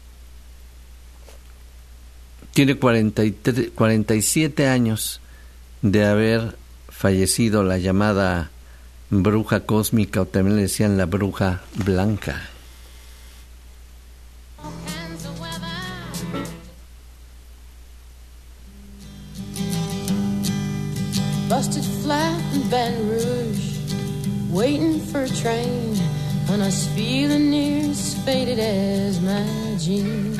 tiene 47 años de haber fallecido, la llamada bruja cósmica, o también le decían la bruja blanca. Busted flat in Baton Rouge, waiting for a train, and I was feeling near as faded as my jeans.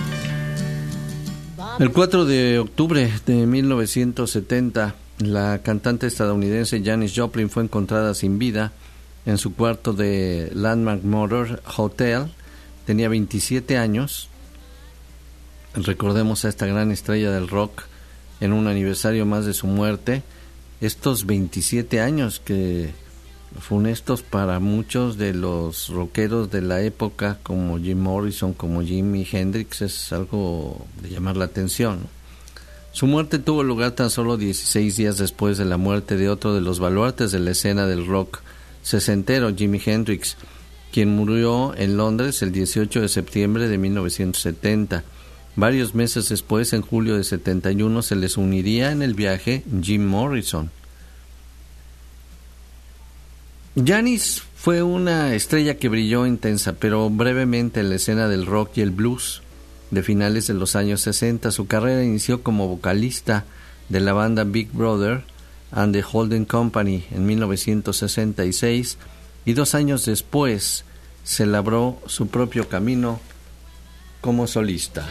El 4 de octubre de 1970, la cantante estadounidense Janis Joplin fue encontrada sin vida en su cuarto de Landmark Motor Hotel. Tenía 27 años. Recordemos a esta gran estrella del rock en un aniversario más de su muerte. Estos 27 años que funestos para muchos de los rockeros de la época, como Jim Morrison, como Jimi Hendrix, es algo de llamar la atención, ¿no? Su muerte tuvo lugar tan solo 16 días después de la muerte de otro de los baluartes de la escena del rock sesentero, Jimi Hendrix, quien murió en Londres el 18 de septiembre de 1970. Varios meses después, en julio de 71, se les uniría en el viaje Jim Morrison. Janis fue una estrella que brilló intensa, pero brevemente en la escena del rock y el blues de finales de los años 60. Su carrera inició como vocalista de la banda Big Brother and the Holding Company en 1966, y 2 años después se labró su propio camino como solista.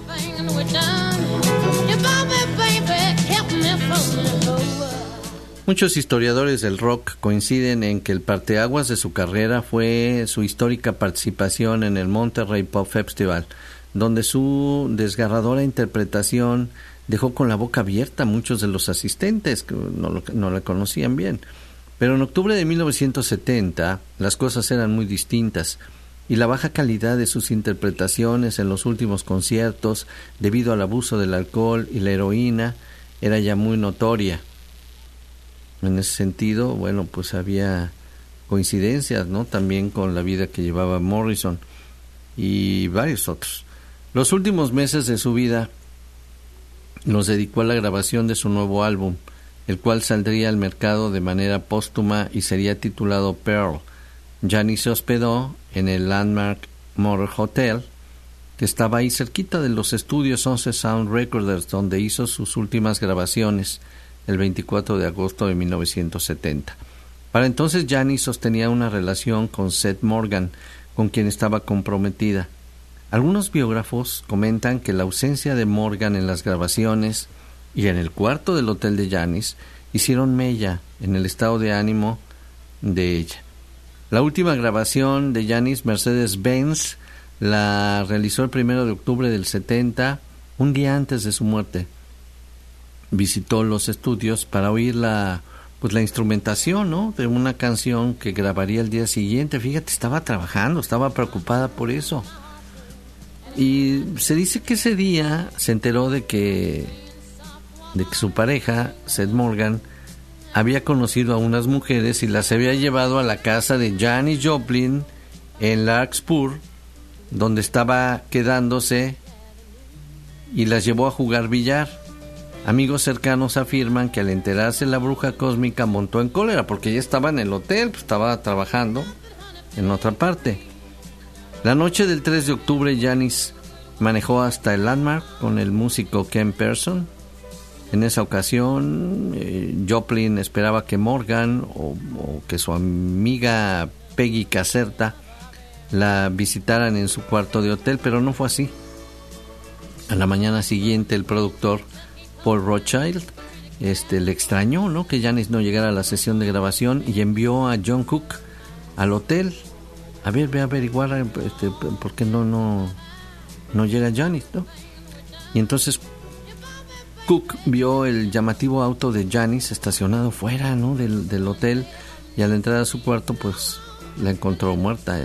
Muchos historiadores del rock coinciden en que el parteaguas de su carrera fue su histórica participación en el Monterrey Pop Festival, donde su desgarradora interpretación dejó con la boca abierta a muchos de los asistentes que no la conocían bien. Pero en octubre de 1970 las cosas eran muy distintas y la baja calidad de sus interpretaciones en los últimos conciertos debido al abuso del alcohol y la heroína era ya muy notoria. En ese sentido, bueno, pues había coincidencias, ¿no? También con la vida que llevaba Morrison y varios otros. Los últimos meses de su vida los dedicó a la grabación de su nuevo álbum, el cual saldría al mercado de manera póstuma y sería titulado Pearl. Janis se hospedó en el Landmark Motor Hotel, que estaba ahí cerquita de los estudios 11 Sound Recorders, donde hizo sus últimas grabaciones el 24 de agosto de 1970. Para entonces Janis sostenía una relación con Seth Morgan, con quien estaba comprometida. Algunos biógrafos comentan que la ausencia de Morgan en las grabaciones y en el cuarto del hotel de Janis hicieron mella en el estado de ánimo de ella. La última grabación de Janis, Mercedes-Benz, la realizó el 1 de octubre del 70, un día antes de su muerte. Visitó los estudios para oír la instrumentación, ¿no?, de una canción que grabaría el día siguiente. Fíjate, estaba trabajando, estaba preocupada por eso. Y se dice que ese día se enteró de que su pareja, Seth Morgan, había conocido a unas mujeres y las había llevado a la casa de Janis Joplin en Larkspur, donde estaba quedándose, y las llevó a jugar billar. Amigos cercanos afirman que al enterarse la bruja cósmica montó en cólera porque ella estaba en el hotel, pues estaba trabajando en otra parte. La noche del 3 de octubre Janis manejó hasta el Landmark con el músico Ken Person. En esa ocasión Joplin esperaba que Morgan o que su amiga Peggy Caserta la visitaran en su cuarto de hotel, pero no fue así. A la mañana siguiente el productor Paul Rothchild le extrañó, ¿no?, que Janis no llegara a la sesión de grabación y envió a John Cook al hotel. A ver, ve a averiguar por qué no llega Janis, ¿no? Y entonces Cook vio el llamativo auto de Janis estacionado fuera, ¿no?, del hotel, y al entrar a su cuarto pues la encontró muerta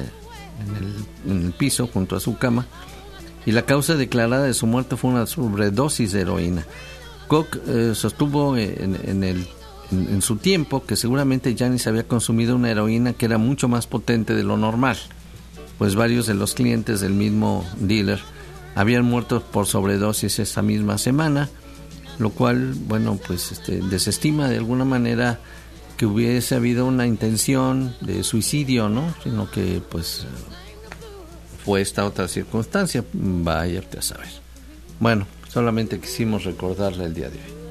en el piso junto a su cama, y la causa declarada de su muerte fue una sobredosis de heroína. Cook sostuvo en su tiempo que seguramente Janis había consumido una heroína que era mucho más potente de lo normal, pues varios de los clientes del mismo dealer habían muerto por sobredosis esa misma semana, lo cual, bueno, pues desestima de alguna manera que hubiese habido una intención de suicidio, ¿no?, sino que pues fue esta otra circunstancia. Vaya a saber. Bueno, solamente quisimos recordarle el día de hoy.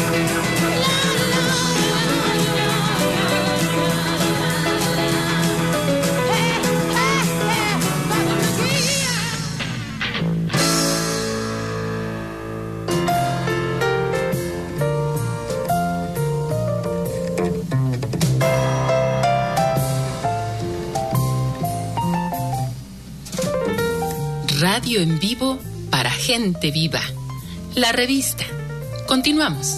Radio en vivo para gente viva. La revista. Continuamos.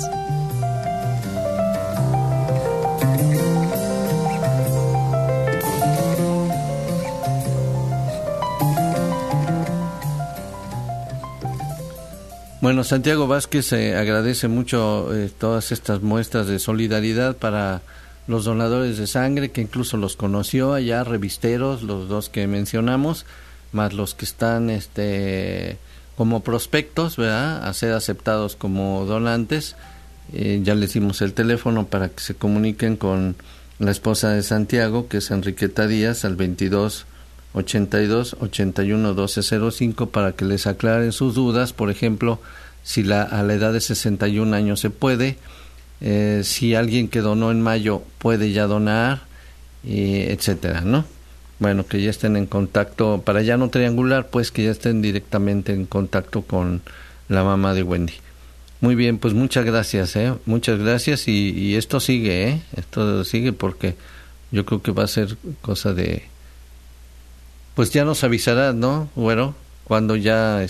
Bueno, Santiago Vázquez agradece mucho todas estas muestras de solidaridad para los donadores de sangre, que incluso los conoció allá, revisteros, los dos que mencionamos, más los que están como prospectos, ¿verdad?, a ser aceptados como donantes. Ya les dimos el teléfono para que se comuniquen con la esposa de Santiago, que es Enriqueta Díaz, al 22 82 81 1205, para que les aclaren sus dudas. Por ejemplo, si a la edad de 61 años se puede, si alguien que donó en mayo puede ya donar, etcétera, ¿no? Bueno, que ya estén en contacto, para ya no triangular, pues que ya estén directamente en contacto con la mamá de Wendy. Muy bien, pues muchas gracias, muchas gracias, y esto sigue, esto sigue, porque yo creo que va a ser cosa de, pues ya nos avisarás, ¿no, Güero? Cuando ya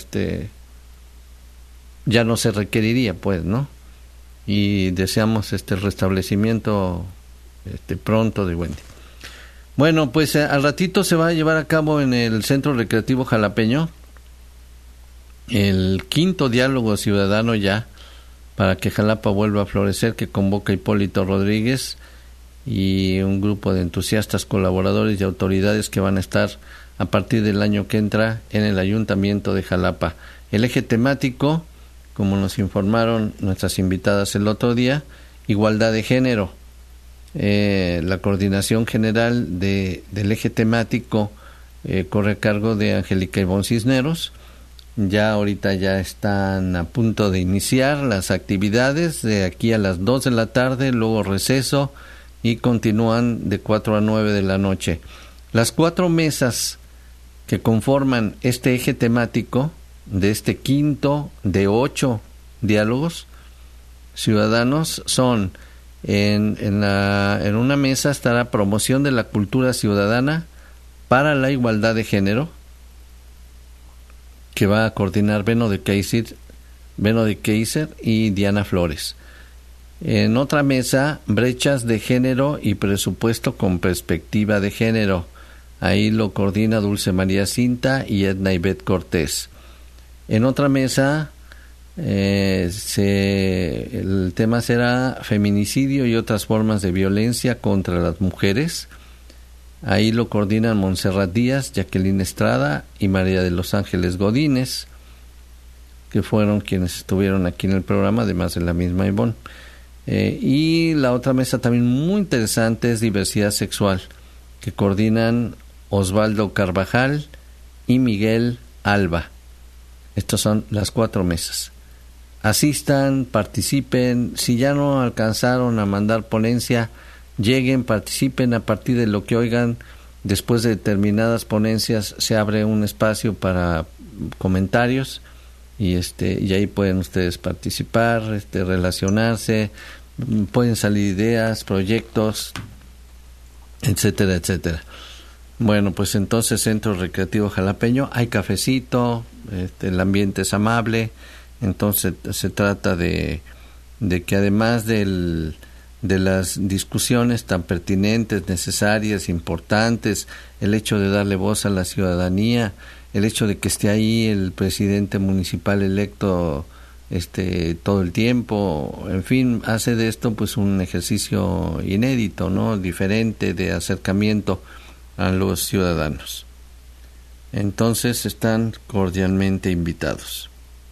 ya no se requeriría, pues, ¿no? Y deseamos el restablecimiento pronto de Wendy. Bueno, pues al ratito se va a llevar a cabo en el Centro Recreativo Jalapeño el 5º diálogo ciudadano ya para que Jalapa vuelva a florecer, que convoca Hipólito Rodríguez y un grupo de entusiastas, colaboradores y autoridades que van a estar a partir del año que entra en el Ayuntamiento de Jalapa. El eje temático, como nos informaron nuestras invitadas el otro día, igualdad de género. La coordinación general del eje temático corre a cargo de Angélica Ivonne Cisneros. Ya ahorita ya están a punto de iniciar las actividades de aquí a las 2 de la tarde, luego receso y continúan de 4 a 9 de la noche. Las 4 mesas que conforman este eje temático de este 5º de 8 diálogos ciudadanos son: en una mesa estará promoción de la cultura ciudadana para la igualdad de género, que va a coordinar Beno de Keiser y Diana Flores. En otra mesa, brechas de género y presupuesto con perspectiva de género. Ahí lo coordina Dulce María Cinta y Edna Ivette Cortés. En otra mesa, el tema será feminicidio y otras formas de violencia contra las mujeres. Ahí lo coordinan Montserrat Díaz, Jacqueline Estrada y María de los Ángeles Godínez, que fueron quienes estuvieron aquí en el programa, además de la misma Ivonne. Y la otra mesa también muy interesante es diversidad sexual, que coordinan Osvaldo Carvajal y Miguel Alba. Estas son las 4 mesas. Asistan, participen. Si ya no alcanzaron a mandar ponencia, lleguen, participen a partir de lo que oigan. Después de determinadas ponencias se abre un espacio para comentarios y ahí pueden ustedes participar, relacionarse, pueden salir ideas, proyectos, etcétera, etcétera. Bueno, pues entonces Centro Recreativo Jalapeño, hay cafecito, el ambiente es amable. Entonces se trata de que además de las discusiones tan pertinentes, necesarias, importantes, el hecho de darle voz a la ciudadanía, el hecho de que esté ahí el presidente municipal electo todo el tiempo, en fin, hace de esto pues un ejercicio inédito, ¿no?, diferente de acercamiento a los ciudadanos. Entonces están cordialmente invitados.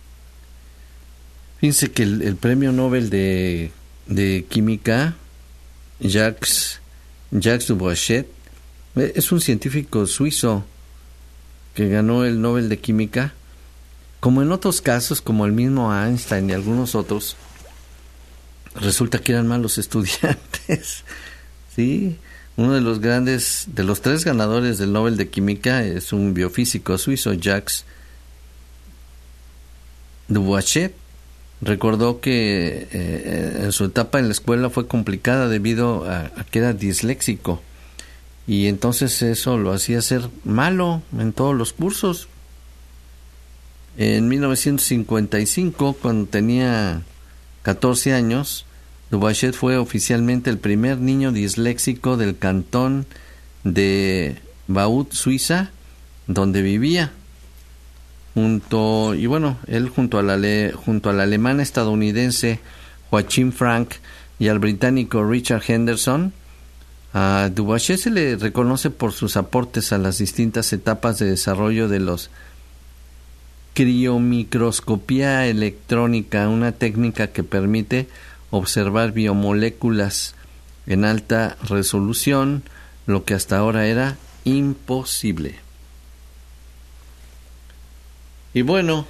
Fíjense que el premio Nobel de Química, Jacques Dubochet, es un científico suizo que ganó el Nobel de Química. Como en otros casos, como el mismo Einstein y algunos otros, resulta que eran malos estudiantes. Sí, uno de los tres ganadores del Nobel de Química es un biofísico suizo, Jacques Dubochet. Recordó que en su etapa en la escuela fue complicada debido a que era disléxico, y entonces eso lo hacía ser malo en todos los cursos. En 1955, cuando tenía 14 años, Dubochet fue oficialmente el primer niño disléxico del cantón de Vaud, Suiza, donde vivía. Él junto al alemán estadounidense Joachim Frank y al británico Richard Henderson, a Dubochet se le reconoce por sus aportes a las distintas etapas de desarrollo de los criomicroscopía electrónica, una técnica que permite observar biomoléculas en alta resolución, lo que hasta ahora era imposible. Y bueno,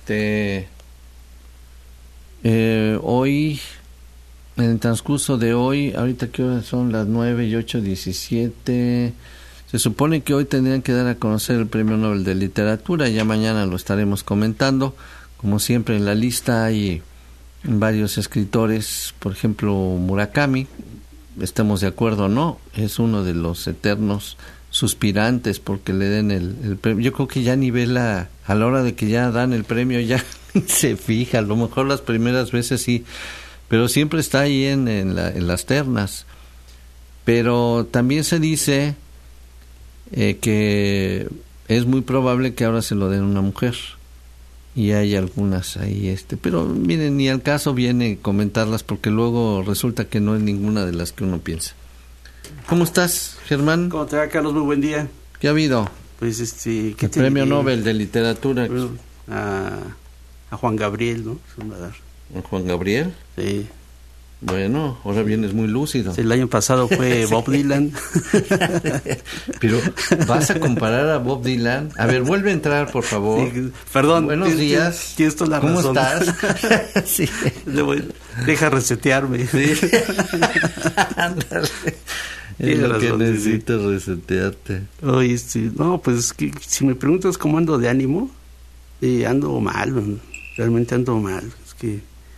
hoy, en el transcurso de hoy, ahorita que horas son las 9:17, se supone que hoy tendrían que dar a conocer el Premio Nobel de Literatura, ya mañana lo estaremos comentando. Como siempre en la lista hay varios escritores, por ejemplo Murakami, estemos de acuerdo o no, es uno de los eternos suspirantes porque le den el premio. Yo creo que ya ni ve a la hora de que ya dan el premio, ya se fija, a lo mejor las primeras veces sí, pero siempre está ahí en las ternas. Pero también se dice que es muy probable que ahora se lo den a una mujer. Y hay algunas ahí, pero miren, ni al caso viene comentarlas porque luego resulta que no es ninguna de las que uno piensa. ¿Cómo estás, Germán? ¿Cómo te va, Carlos? Muy buen día. ¿Qué ha habido? Pues el Premio Nobel de Literatura. Pues, a Juan Gabriel, ¿no? ¿A Juan Gabriel? Sí. Bueno, ahora vienes muy lúcido. El año pasado fue Bob Dylan. Pero, ¿vas a comparar a Bob Dylan? A ver, vuelve a entrar, por favor. Sí, perdón. Buenos días. Tienes toda la ¿Cómo razón. estás? Sí. Deja resetearme. Sí. Ándale. Es lo que necesitas, resetearte. Oye, no, pues si me preguntas cómo ando de ánimo, ando mal, realmente ando mal. Es que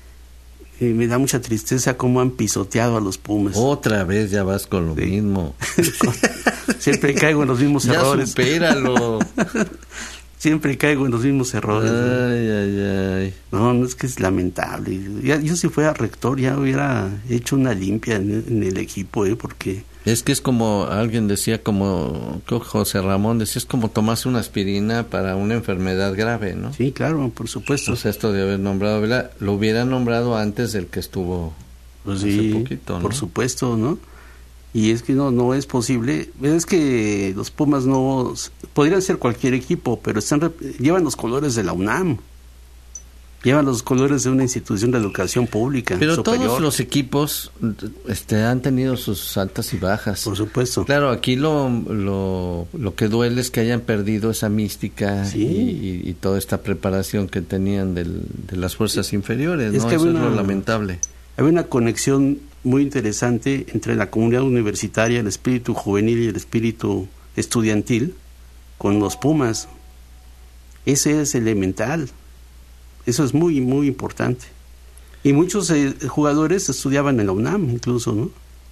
me da mucha tristeza cómo han pisoteado a los Pumas. Otra vez ya vas con lo mismo. Siempre caigo en los mismos errores. Ya supéralo. Siempre caigo en los mismos errores. Ay. No, es que es lamentable. Yo si fuera rector ya hubiera hecho una limpia en el equipo, porque... Es que es como alguien decía, como José Ramón decía, es como tomarse una aspirina para una enfermedad grave, ¿no? Sí, claro, por supuesto. O sea, esto de haber nombrado, ¿verdad? Lo hubiera nombrado antes del que estuvo pues hace sí, poquito, ¿no? Por supuesto, ¿no? Y es que no es posible. Es que los Pumas no... Podrían ser cualquier equipo, pero llevan los colores de la UNAM. Llevan los colores de una institución de educación pública. Pero superior. todos los equipos han tenido sus altas y bajas. Por supuesto. Claro, aquí lo que duele es que hayan perdido esa mística, sí, y toda esta preparación que tenían de las fuerzas inferiores, ¿no? Que eso es lo lamentable. Hay una conexión muy interesante entre la comunidad universitaria, el espíritu juvenil y el espíritu estudiantil con los Pumas. Ese es elemental. Eso es muy, muy importante. Y muchos jugadores estudiaban en la UNAM incluso, ¿no?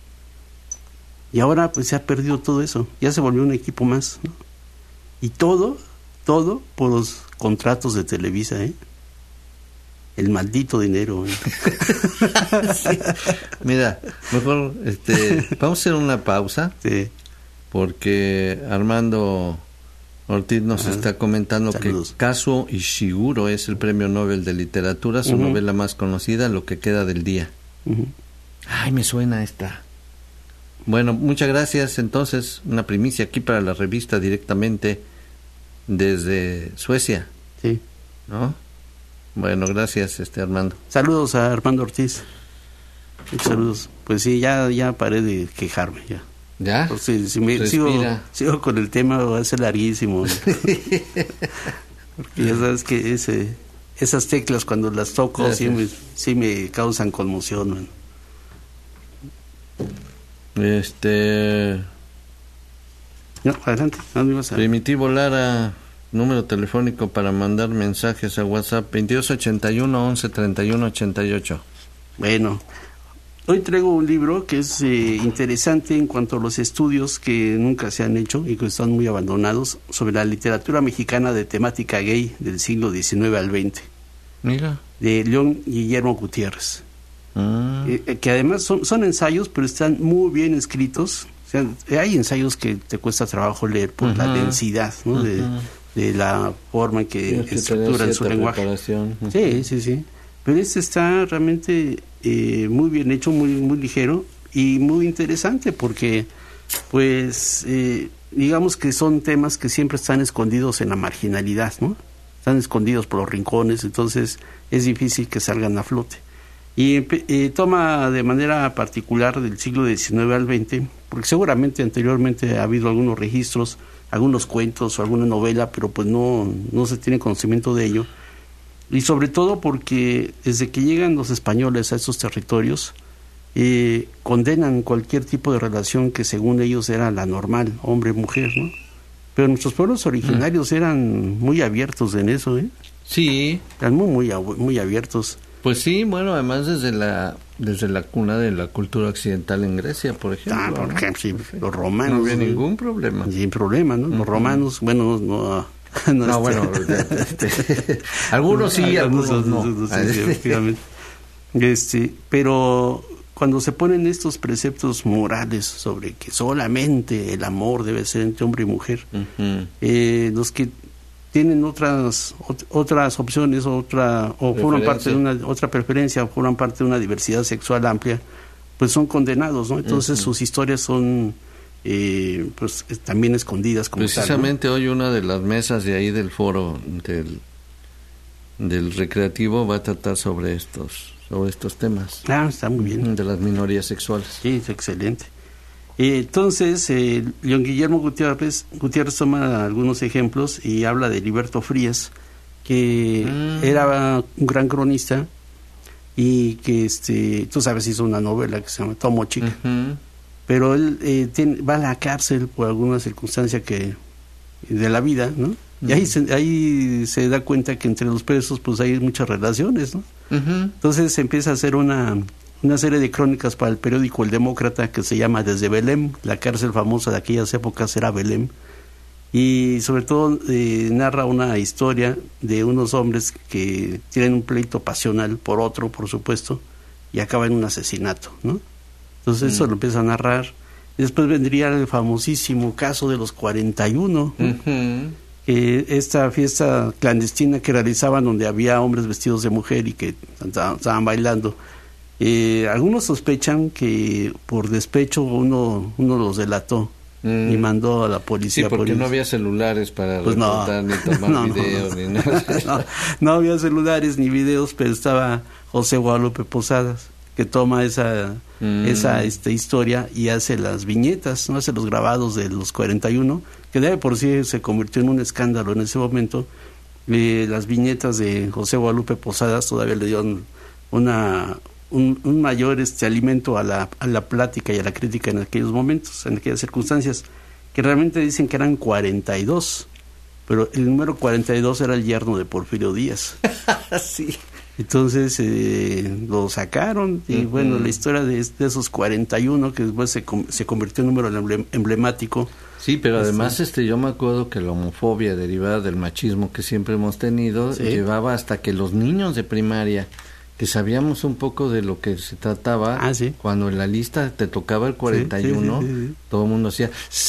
Y ahora pues se ha perdido todo eso. Ya se volvió un equipo más, ¿no? Y todo por los contratos de Televisa, ¿eh? El maldito dinero, ¿eh? Sí. Mira, mejor vamos a hacer una pausa. Sí. Porque Armando Ortiz nos está comentando saludos. Que Kazuo Ishiguro es el Premio Nobel de Literatura, su novela más conocida, Lo que queda del día. Ay, me suena esta. Bueno, muchas gracias. Entonces, una primicia aquí para la revista directamente desde Suecia. Sí. ¿No? Bueno, gracias, Armando. Saludos a Armando Ortiz. Muchos saludos. Pues sí, ya paré de quejarme, ya. ¿Ya? Pues si me sigo con el tema va a ser larguísimo. Porque ya sabes que esas teclas cuando las toco sí me causan conmoción, man. No, adelante, ¿dónde ibas a...? Primitivo Lara, número telefónico para mandar mensajes a WhatsApp, 2281 11 31 88. Bueno, hoy traigo un libro que es interesante en cuanto a los estudios que nunca se han hecho y que están muy abandonados sobre la literatura mexicana de temática gay del siglo XIX al XX. Mira. De León Guillermo Gutiérrez. Que además son ensayos, pero están muy bien escritos. O sea, hay ensayos que te cuesta trabajo leer por la densidad, ¿no? De la forma en que estructuran su lenguaje. Sí. Pero este está realmente muy bien hecho, muy ligero y muy interesante porque, pues, digamos que son temas que siempre están escondidos en la marginalidad, ¿no? Están escondidos por los rincones, entonces es difícil que salgan a flote. Y toma de manera particular del siglo XIX al XX, porque seguramente anteriormente ha habido algunos registros, algunos cuentos o alguna novela, pero pues no se tiene conocimiento de ello. Y sobre todo porque desde que llegan los españoles a estos territorios, condenan cualquier tipo de relación que según ellos era la normal, hombre-mujer, ¿no? Pero nuestros pueblos originarios eran muy abiertos en eso, ¿eh? Sí. Eran muy abiertos. Pues sí, bueno, además desde la cuna de la cultura occidental en Grecia, por ejemplo. Por ejemplo, sí, los romanos. No había ningún problema. Sin problema, ¿no? Los romanos, bueno, bueno, algunos sí, algunos no. Sí, efectivamente. Pero cuando se ponen estos preceptos morales sobre que solamente el amor debe ser entre hombre y mujer, los que tienen otras opciones, o forman parte de una otra preferencia, o forman parte de una diversidad sexual amplia, pues son condenados, ¿no? Entonces sus historias son pues también escondidas como precisamente tal, ¿no? Hoy una de las mesas de ahí del foro del recreativo va a tratar sobre estos temas. Está muy bien. De las minorías sexuales. Sí, es excelente. Entonces, León Guillermo Gutiérrez toma algunos ejemplos y habla de Heriberto Frías, que era un gran cronista y que tú sabes, hizo una novela que se llama Tomo Chica. Pero él va a la cárcel por alguna circunstancia de la vida, ¿no? Y ahí se da cuenta que entre los presos pues hay muchas relaciones, ¿no? Entonces empieza a hacer una serie de crónicas para el periódico El Demócrata que se llama Desde Belém. La cárcel famosa de aquellas épocas era Belém. Y sobre todo narra una historia de unos hombres que tienen un pleito pasional por otro, por supuesto, y acaba en un asesinato, ¿no? Entonces eso lo empieza a narrar. Y después vendría el famosísimo caso de los 41, ¿no? Esta fiesta clandestina que realizaban donde había hombres vestidos de mujer y que estaban bailando. Algunos sospechan que por despecho uno los delató y mandó a la policía. Sí, porque no había celulares para reportar ni tomar videos ni nada. No había celulares ni videos, pero estaba José Guadalupe Posadas, que toma esa historia y hace las viñetas, no hace los grabados de los 41, que de por sí se convirtió en un escándalo en ese momento. Las viñetas de José Guadalupe Posadas todavía le dieron un mayor alimento a la plática y a la crítica en aquellos momentos, en aquellas circunstancias, que realmente dicen que eran 42, pero el número 42 era el yerno de Porfirio Díaz. Sí. Entonces lo sacaron y bueno, la historia de esos 41 que después se convirtió en un número emblemático. Sí, pero además yo me acuerdo que la homofobia derivada del machismo que siempre hemos tenido llevaba hasta que los niños de primaria, que sabíamos un poco de lo que se trataba, cuando en la lista te tocaba el 41, todo el mundo decía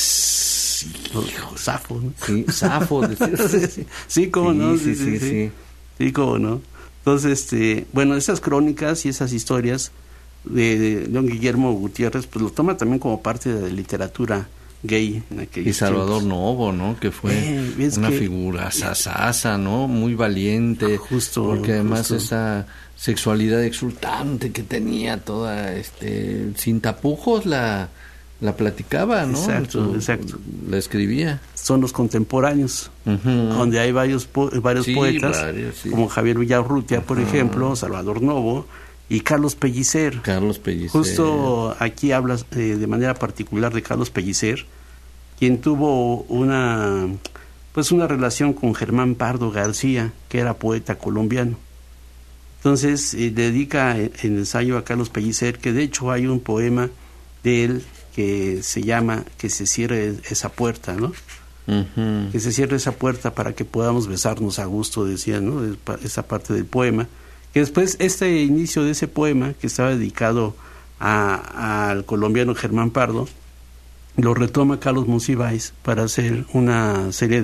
Safo, ¿no? Sí, Safo. Sí, cómo no. Sí, cómo no. Entonces, bueno, esas crónicas y esas historias de León Guillermo Gutiérrez, pues lo toma también como parte de la literatura gay. Y Salvador Novo, ¿no? Que fue una figura sasasa, ¿no? Muy valiente. Porque además esa sexualidad exultante que tenía toda, sin tapujos la platicaba, ¿no? Exacto. La escribía. Son los contemporáneos, donde hay varios poetas, como Javier Villarrutia, por ejemplo, Salvador Novo, y Carlos Pellicer. Carlos Pellicer. Justo aquí hablas de manera particular de Carlos Pellicer, quien tuvo una relación con Germán Pardo García, que era poeta colombiano. Entonces dedica el ensayo a Carlos Pellicer, que de hecho hay un poema de él que se llama Que se cierre esa puerta, ¿no? Uh-huh. Que se cierre esa puerta para que podamos besarnos a gusto, decía, ¿no? Esa parte del poema. Que después este inicio de ese poema, que estaba dedicado al colombiano Germán Pardo, lo retoma Carlos Monsiváis para hacer una serie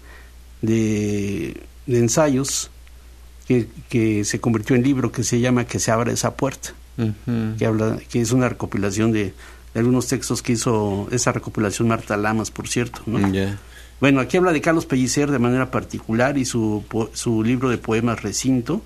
de ensayos que se convirtió en libro, que se llama Que se abra esa puerta, uh-huh. que es una recopilación de algunos textos que hizo esa recopilación Marta Lamas, por cierto, ¿no? Yeah. Bueno, aquí habla de Carlos Pellicer de manera particular y su libro de poemas Recinto,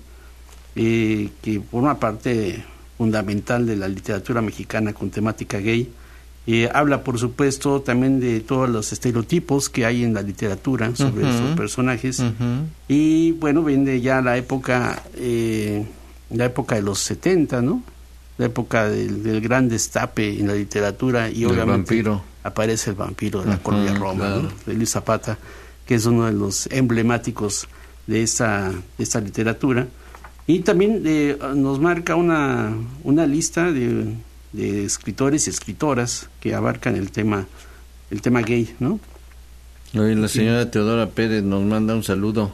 que forma parte fundamental de la literatura mexicana con temática gay. Habla, por supuesto, también de todos los estereotipos que hay en la literatura sobre uh-huh. estos personajes. Uh-huh. Y bueno, viene ya la época de los 70, ¿no? La época del gran destape en la literatura, y obviamente aparece el vampiro de la colonia Roma, claro. ¿no? De Luis Zapata, que es uno de los emblemáticos de esta literatura. Y también nos marca una lista de escritores y escritoras que abarcan el tema gay, ¿no? Hoy la señora Teodora Pérez nos manda un saludo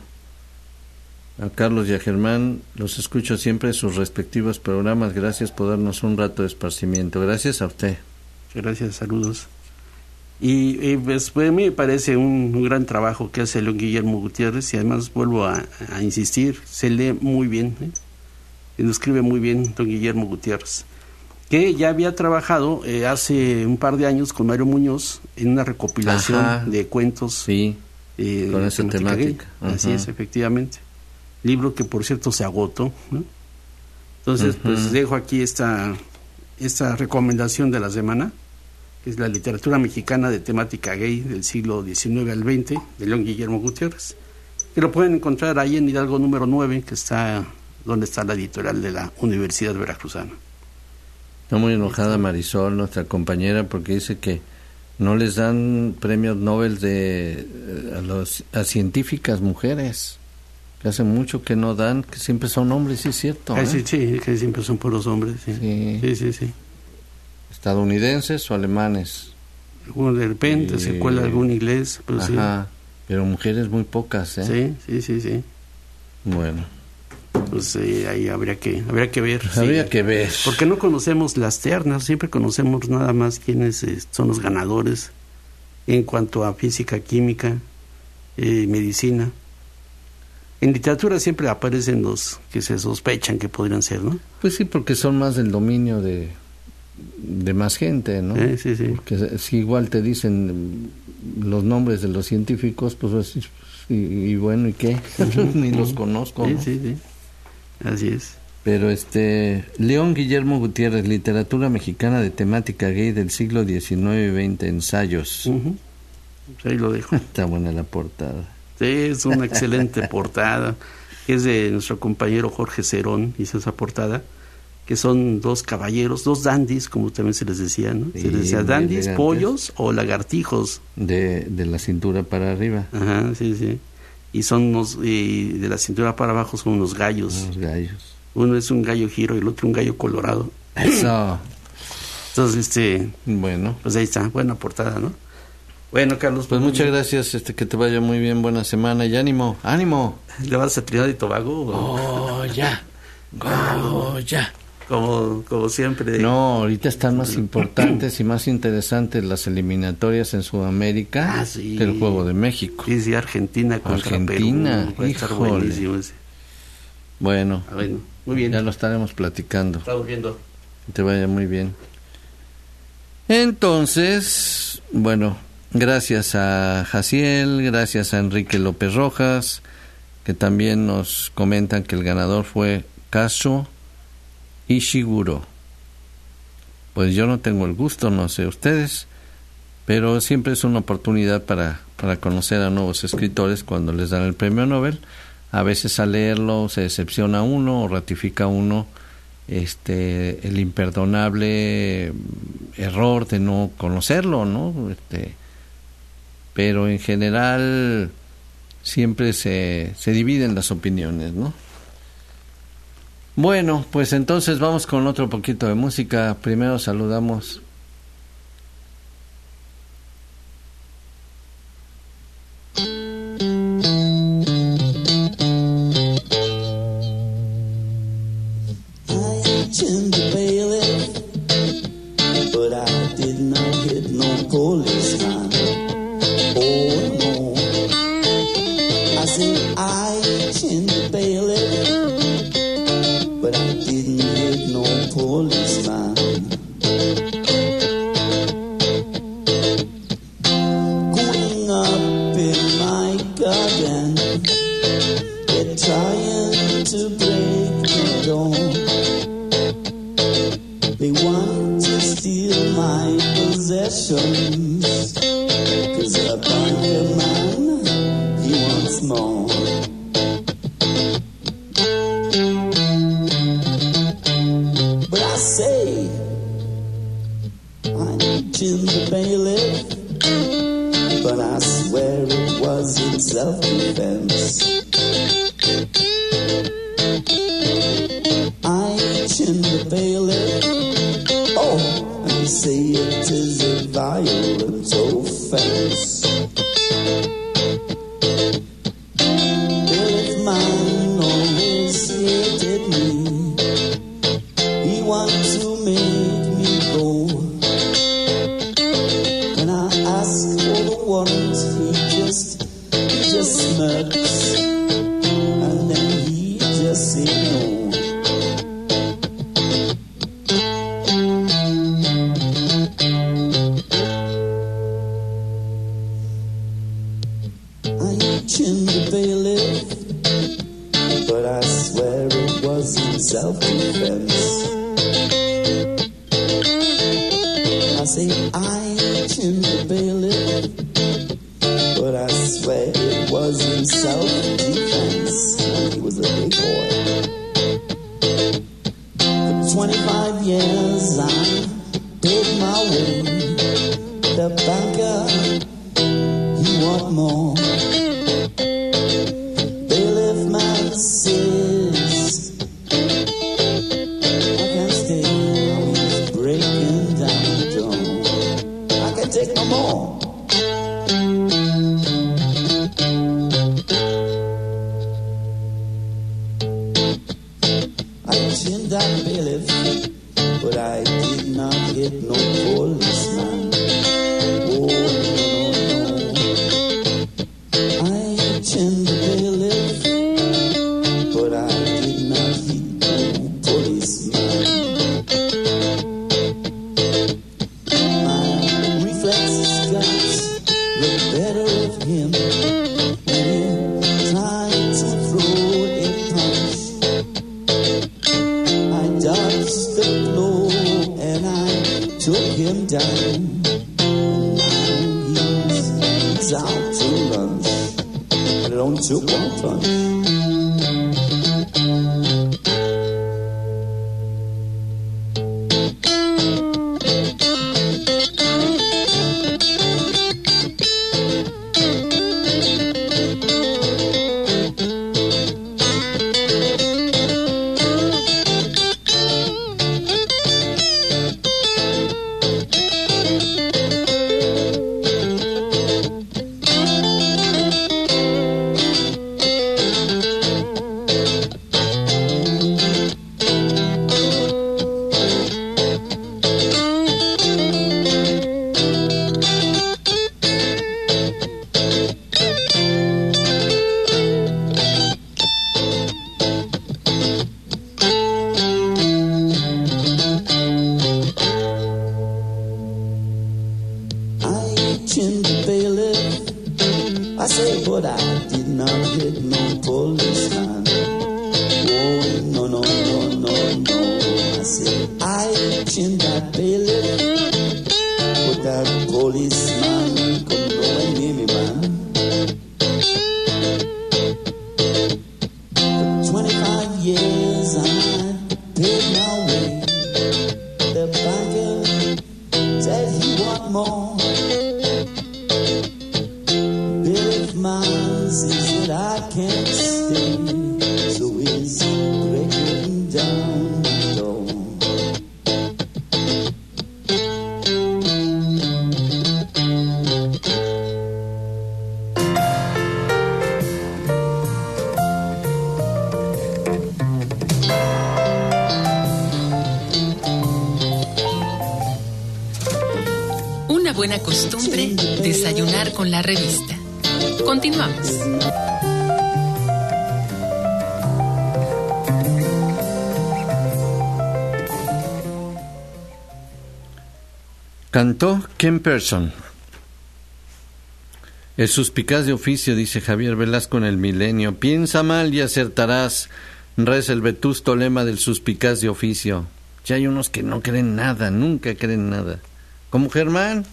a Carlos y a Germán. Los escucho siempre en sus respectivos programas. Gracias por darnos un rato de esparcimiento. Gracias a usted. Gracias, saludos. Y pues a mí me parece un gran trabajo que hace León Guillermo Gutiérrez, y además vuelvo a insistir, se lee muy bien, lo escribe muy bien don Guillermo Gutiérrez, que ya había trabajado hace un par de años con Mario Muñoz en una recopilación Ajá. de cuentos sí, con esa temática. Así es, efectivamente. Libro que por cierto se agotó, ¿no? Entonces, pues dejo aquí esta recomendación de la semana, que es la literatura mexicana de temática gay del siglo XIX al XX, de León Guillermo Gutiérrez, que lo pueden encontrar ahí en Hidalgo número 9, que está donde está la editorial de la Universidad Veracruzana. Está muy enojada Marisol, nuestra compañera, porque dice que no les dan premios Nobel a científicas mujeres, que hace mucho que no dan, que siempre son hombres, sí es cierto. Sí, que siempre son puros hombres, sí. ¿Estadounidenses o alemanes? De repente se cuela algún inglés, pero Ajá, sí. Pero mujeres muy pocas, ¿eh? Sí. Bueno. Pues ahí habría que ver. Habría que ver. Porque no conocemos las ternas, siempre conocemos nada más quiénes son los ganadores en cuanto a física, química, medicina. En literatura siempre aparecen los que se sospechan que podrían ser, ¿no? Pues sí, porque son más del dominio de más gente, ¿no? Sí. Porque si igual te dicen los nombres de los científicos, pues y bueno, ¿y qué? Ni los conozco, ¿no? Sí. Así es. Pero León Guillermo Gutiérrez, literatura mexicana de temática gay del siglo XIX y XX, ensayos. Uh-huh. Ahí lo dejo. Está buena la portada. Sí, es una excelente portada. Es de nuestro compañero Jorge Cerón, hizo esa portada, que son dos caballeros, dos dandies, como también se les decía, ¿no? Sí, se les decía dandies, pollos o lagartijos. De la cintura para arriba. Ajá, sí. Y son de la cintura para abajo son unos gallos. Unos gallos. Uno es un gallo giro y el otro un gallo colorado. Eso. Entonces, bueno. Pues ahí está, buena portada, ¿no? Bueno, Carlos. Pues muchas gracias, que te vaya muy bien, buena semana y ánimo. ¿Le vas a Trinidad y Tobago? Ya. Como siempre. No, ahorita están más importantes y más interesantes las eliminatorias en Sudamérica que el Juego de México. Sí, Argentina contra Perú. Va a estar buenísimo ese. Bueno, muy bien. Ya lo estaremos platicando. Estamos viendo. Que te vaya muy bien. Entonces, bueno, gracias a Jaciel, gracias a Enrique López Rojas, que también nos comentan que el ganador fue Kazuo Ishiguro. Pues yo no tengo el gusto, no sé ustedes, pero siempre es una oportunidad para conocer a nuevos escritores cuando les dan el premio Nobel. A veces al leerlo se decepciona uno o ratifica uno el imperdonable error de no conocerlo, ¿no? Pero en general siempre se dividen las opiniones, ¿no? Bueno, pues entonces vamos con otro poquito de música. Primero saludamos. years I paid my here says you want more. Billy Miles says that I can't stay, so he's breaking down the door. Una buena costumbre, desayunar con la revista. Continuamos. Cantó Ken Person. El suspicaz de oficio, dice Javier Velasco en El Milenio. Piensa mal y acertarás, reza el vetusto lema del suspicaz de oficio. Ya hay unos que no creen nada, nunca creen nada. Como Germán.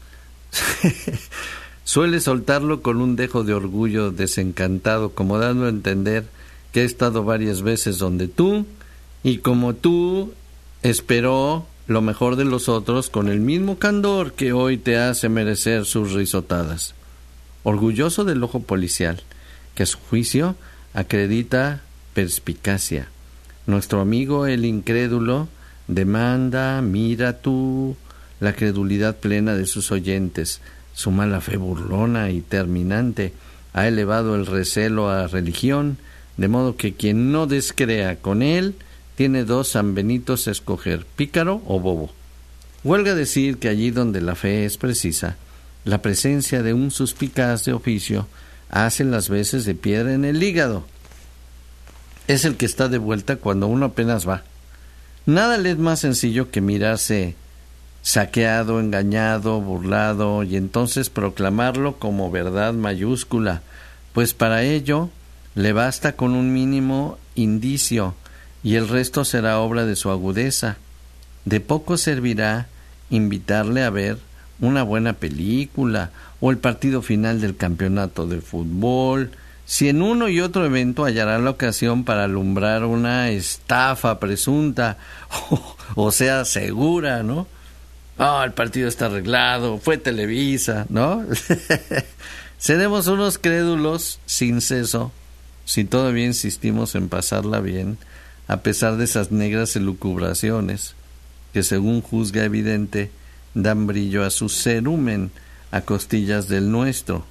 Suele soltarlo con un dejo de orgullo desencantado, como dando a entender que ha estado varias veces donde tú, y como tú, esperó lo mejor de los otros con el mismo candor que hoy te hace merecer sus risotadas. Orgulloso del ojo policial, que a su juicio acredita perspicacia. Nuestro amigo el incrédulo demanda, mira tú, la credulidad plena de sus oyentes. Su mala fe burlona y terminante ha elevado el recelo a religión, de modo que quien no descrea con él tiene dos sanbenitos a escoger, pícaro o bobo. Huelga decir que allí donde la fe es precisa, la presencia de un suspicaz de oficio hace las veces de piedra en el hígado. Es el que está de vuelta cuando uno apenas va. Nada le es más sencillo que mirarse saqueado, engañado, burlado, y entonces proclamarlo como verdad mayúscula, pues para ello le basta con un mínimo indicio, y el resto será obra de su agudeza. De poco servirá invitarle a ver una buena película o el partido final del campeonato de fútbol, si en uno y otro evento hallará la ocasión para alumbrar una estafa presunta, o sea, segura, ¿no? El partido está arreglado, fue Televisa, ¿no? Seremos unos crédulos sin seso si todavía insistimos en pasarla bien, a pesar de esas negras elucubraciones que, según juzga evidente, dan brillo a su cerumen a costillas del nuestro.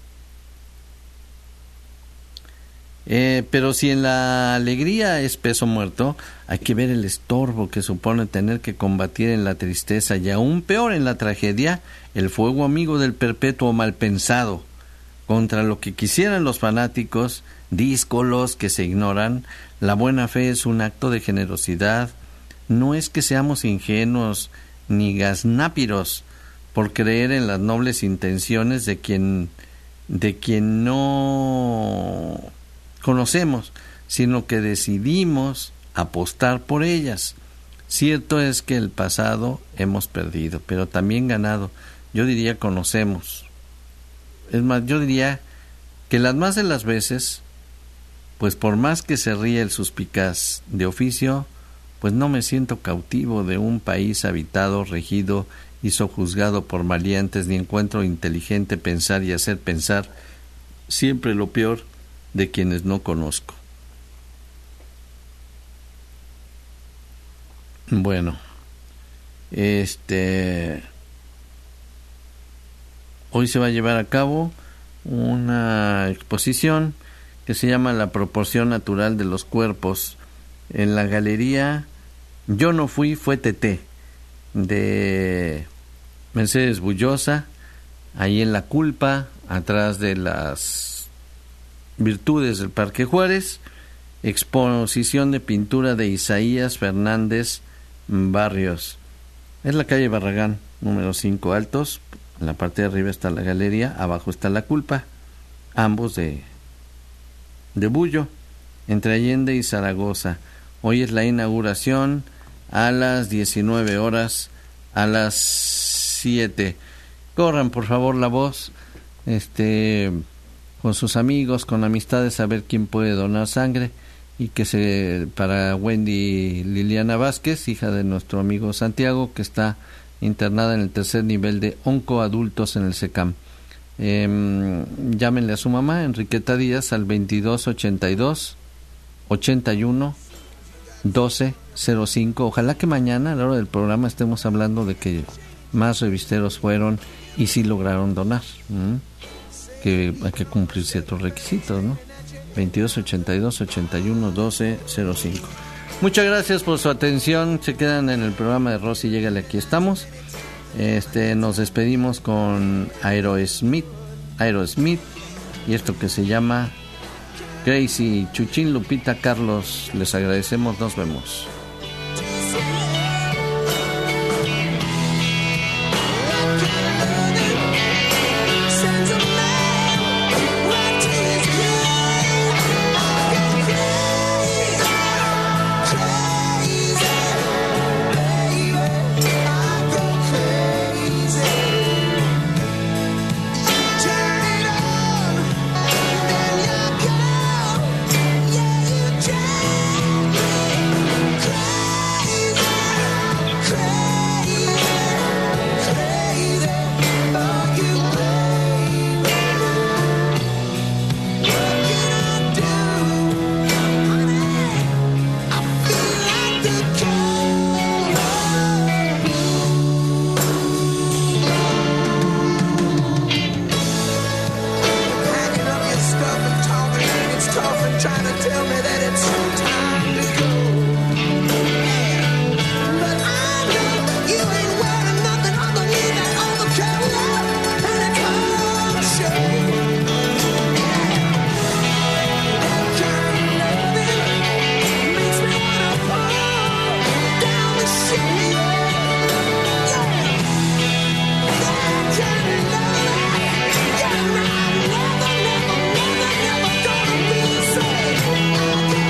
Pero si en la alegría es peso muerto, hay que ver el estorbo que supone tener que combatir en la tristeza, y aún peor en la tragedia, el fuego amigo del perpetuo malpensado. Contra lo que quisieran los fanáticos, díscolos que se ignoran, la buena fe es un acto de generosidad. No es que seamos ingenuos ni gaznápiros por creer en las nobles intenciones de quien no conocemos, sino que decidimos apostar por ellas. Cierto es que el pasado hemos perdido, pero también ganado. Yo diría conocemos. Es más, yo diría que las más de las veces, pues por más que se ríe el suspicaz de oficio, pues no me siento cautivo de un país habitado, regido y sojuzgado por maleantes, ni encuentro inteligente pensar y hacer pensar siempre lo peor de quienes no conozco. Bueno, hoy se va a llevar a cabo una exposición que se llama La proporción natural de los cuerpos en la galería Yo no fui, fue Teté, de Mercedes Bullosa, ahí en La Culpa, atrás de las Virtudes del Parque Juárez. Exposición de pintura de Isaías Fernández Barrios. Es la calle Barragán, número 5 Altos. En la parte de arriba está la galería, abajo está La Culpa, ambos de Bullo, entre Allende y Zaragoza. Hoy es la inauguración a las 19 horas, a las 7. Corran por favor la voz, con sus amigos, con amistades, a ver quién puede donar sangre, y para Wendy Liliana Vázquez, hija de nuestro amigo Santiago, que está internada en el tercer nivel de oncoadultos en el SECAM. Llámenle a su mamá, Enriqueta Díaz, al 2282 81 1205. Ojalá que mañana a la hora del programa estemos hablando de que más revisteros fueron y sí lograron donar. Que hay que cumplir ciertos requisitos, ¿no? 2282 81 1205. Muchas gracias por su atención. Se quedan en el programa de Rosy Llégale, aquí estamos. Nos despedimos con Aerosmith y esto que se llama Crazy. Chuchín, Lupita, Carlos, les agradecemos. Nos vemos. I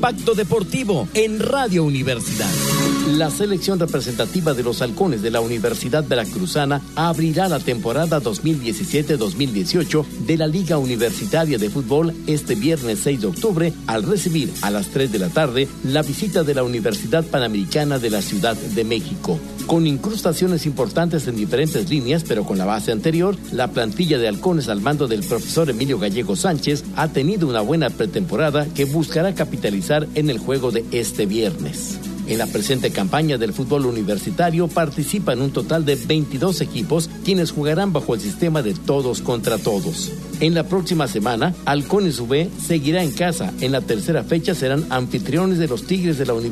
Impacto Deportivo en Radio Universidad. La selección representativa de los Halcones de la Universidad Veracruzana abrirá la temporada 2017-2018 de la Liga Universitaria de Fútbol este viernes 6 de octubre al recibir a las 3 de la tarde la visita de la Universidad Panamericana de la Ciudad de México. Con incrustaciones importantes en diferentes líneas, pero con la base anterior, la plantilla de Halcones al mando del profesor Emilio Gallego Sánchez ha tenido una buena pretemporada que buscará capitalizar en el juego de este viernes. En la presente campaña del fútbol universitario participan un total de 22 equipos, quienes jugarán bajo el sistema de todos contra todos. En la próxima semana, Halcones UB seguirá en casa. En la tercera fecha serán anfitriones de los Tigres de la Universidad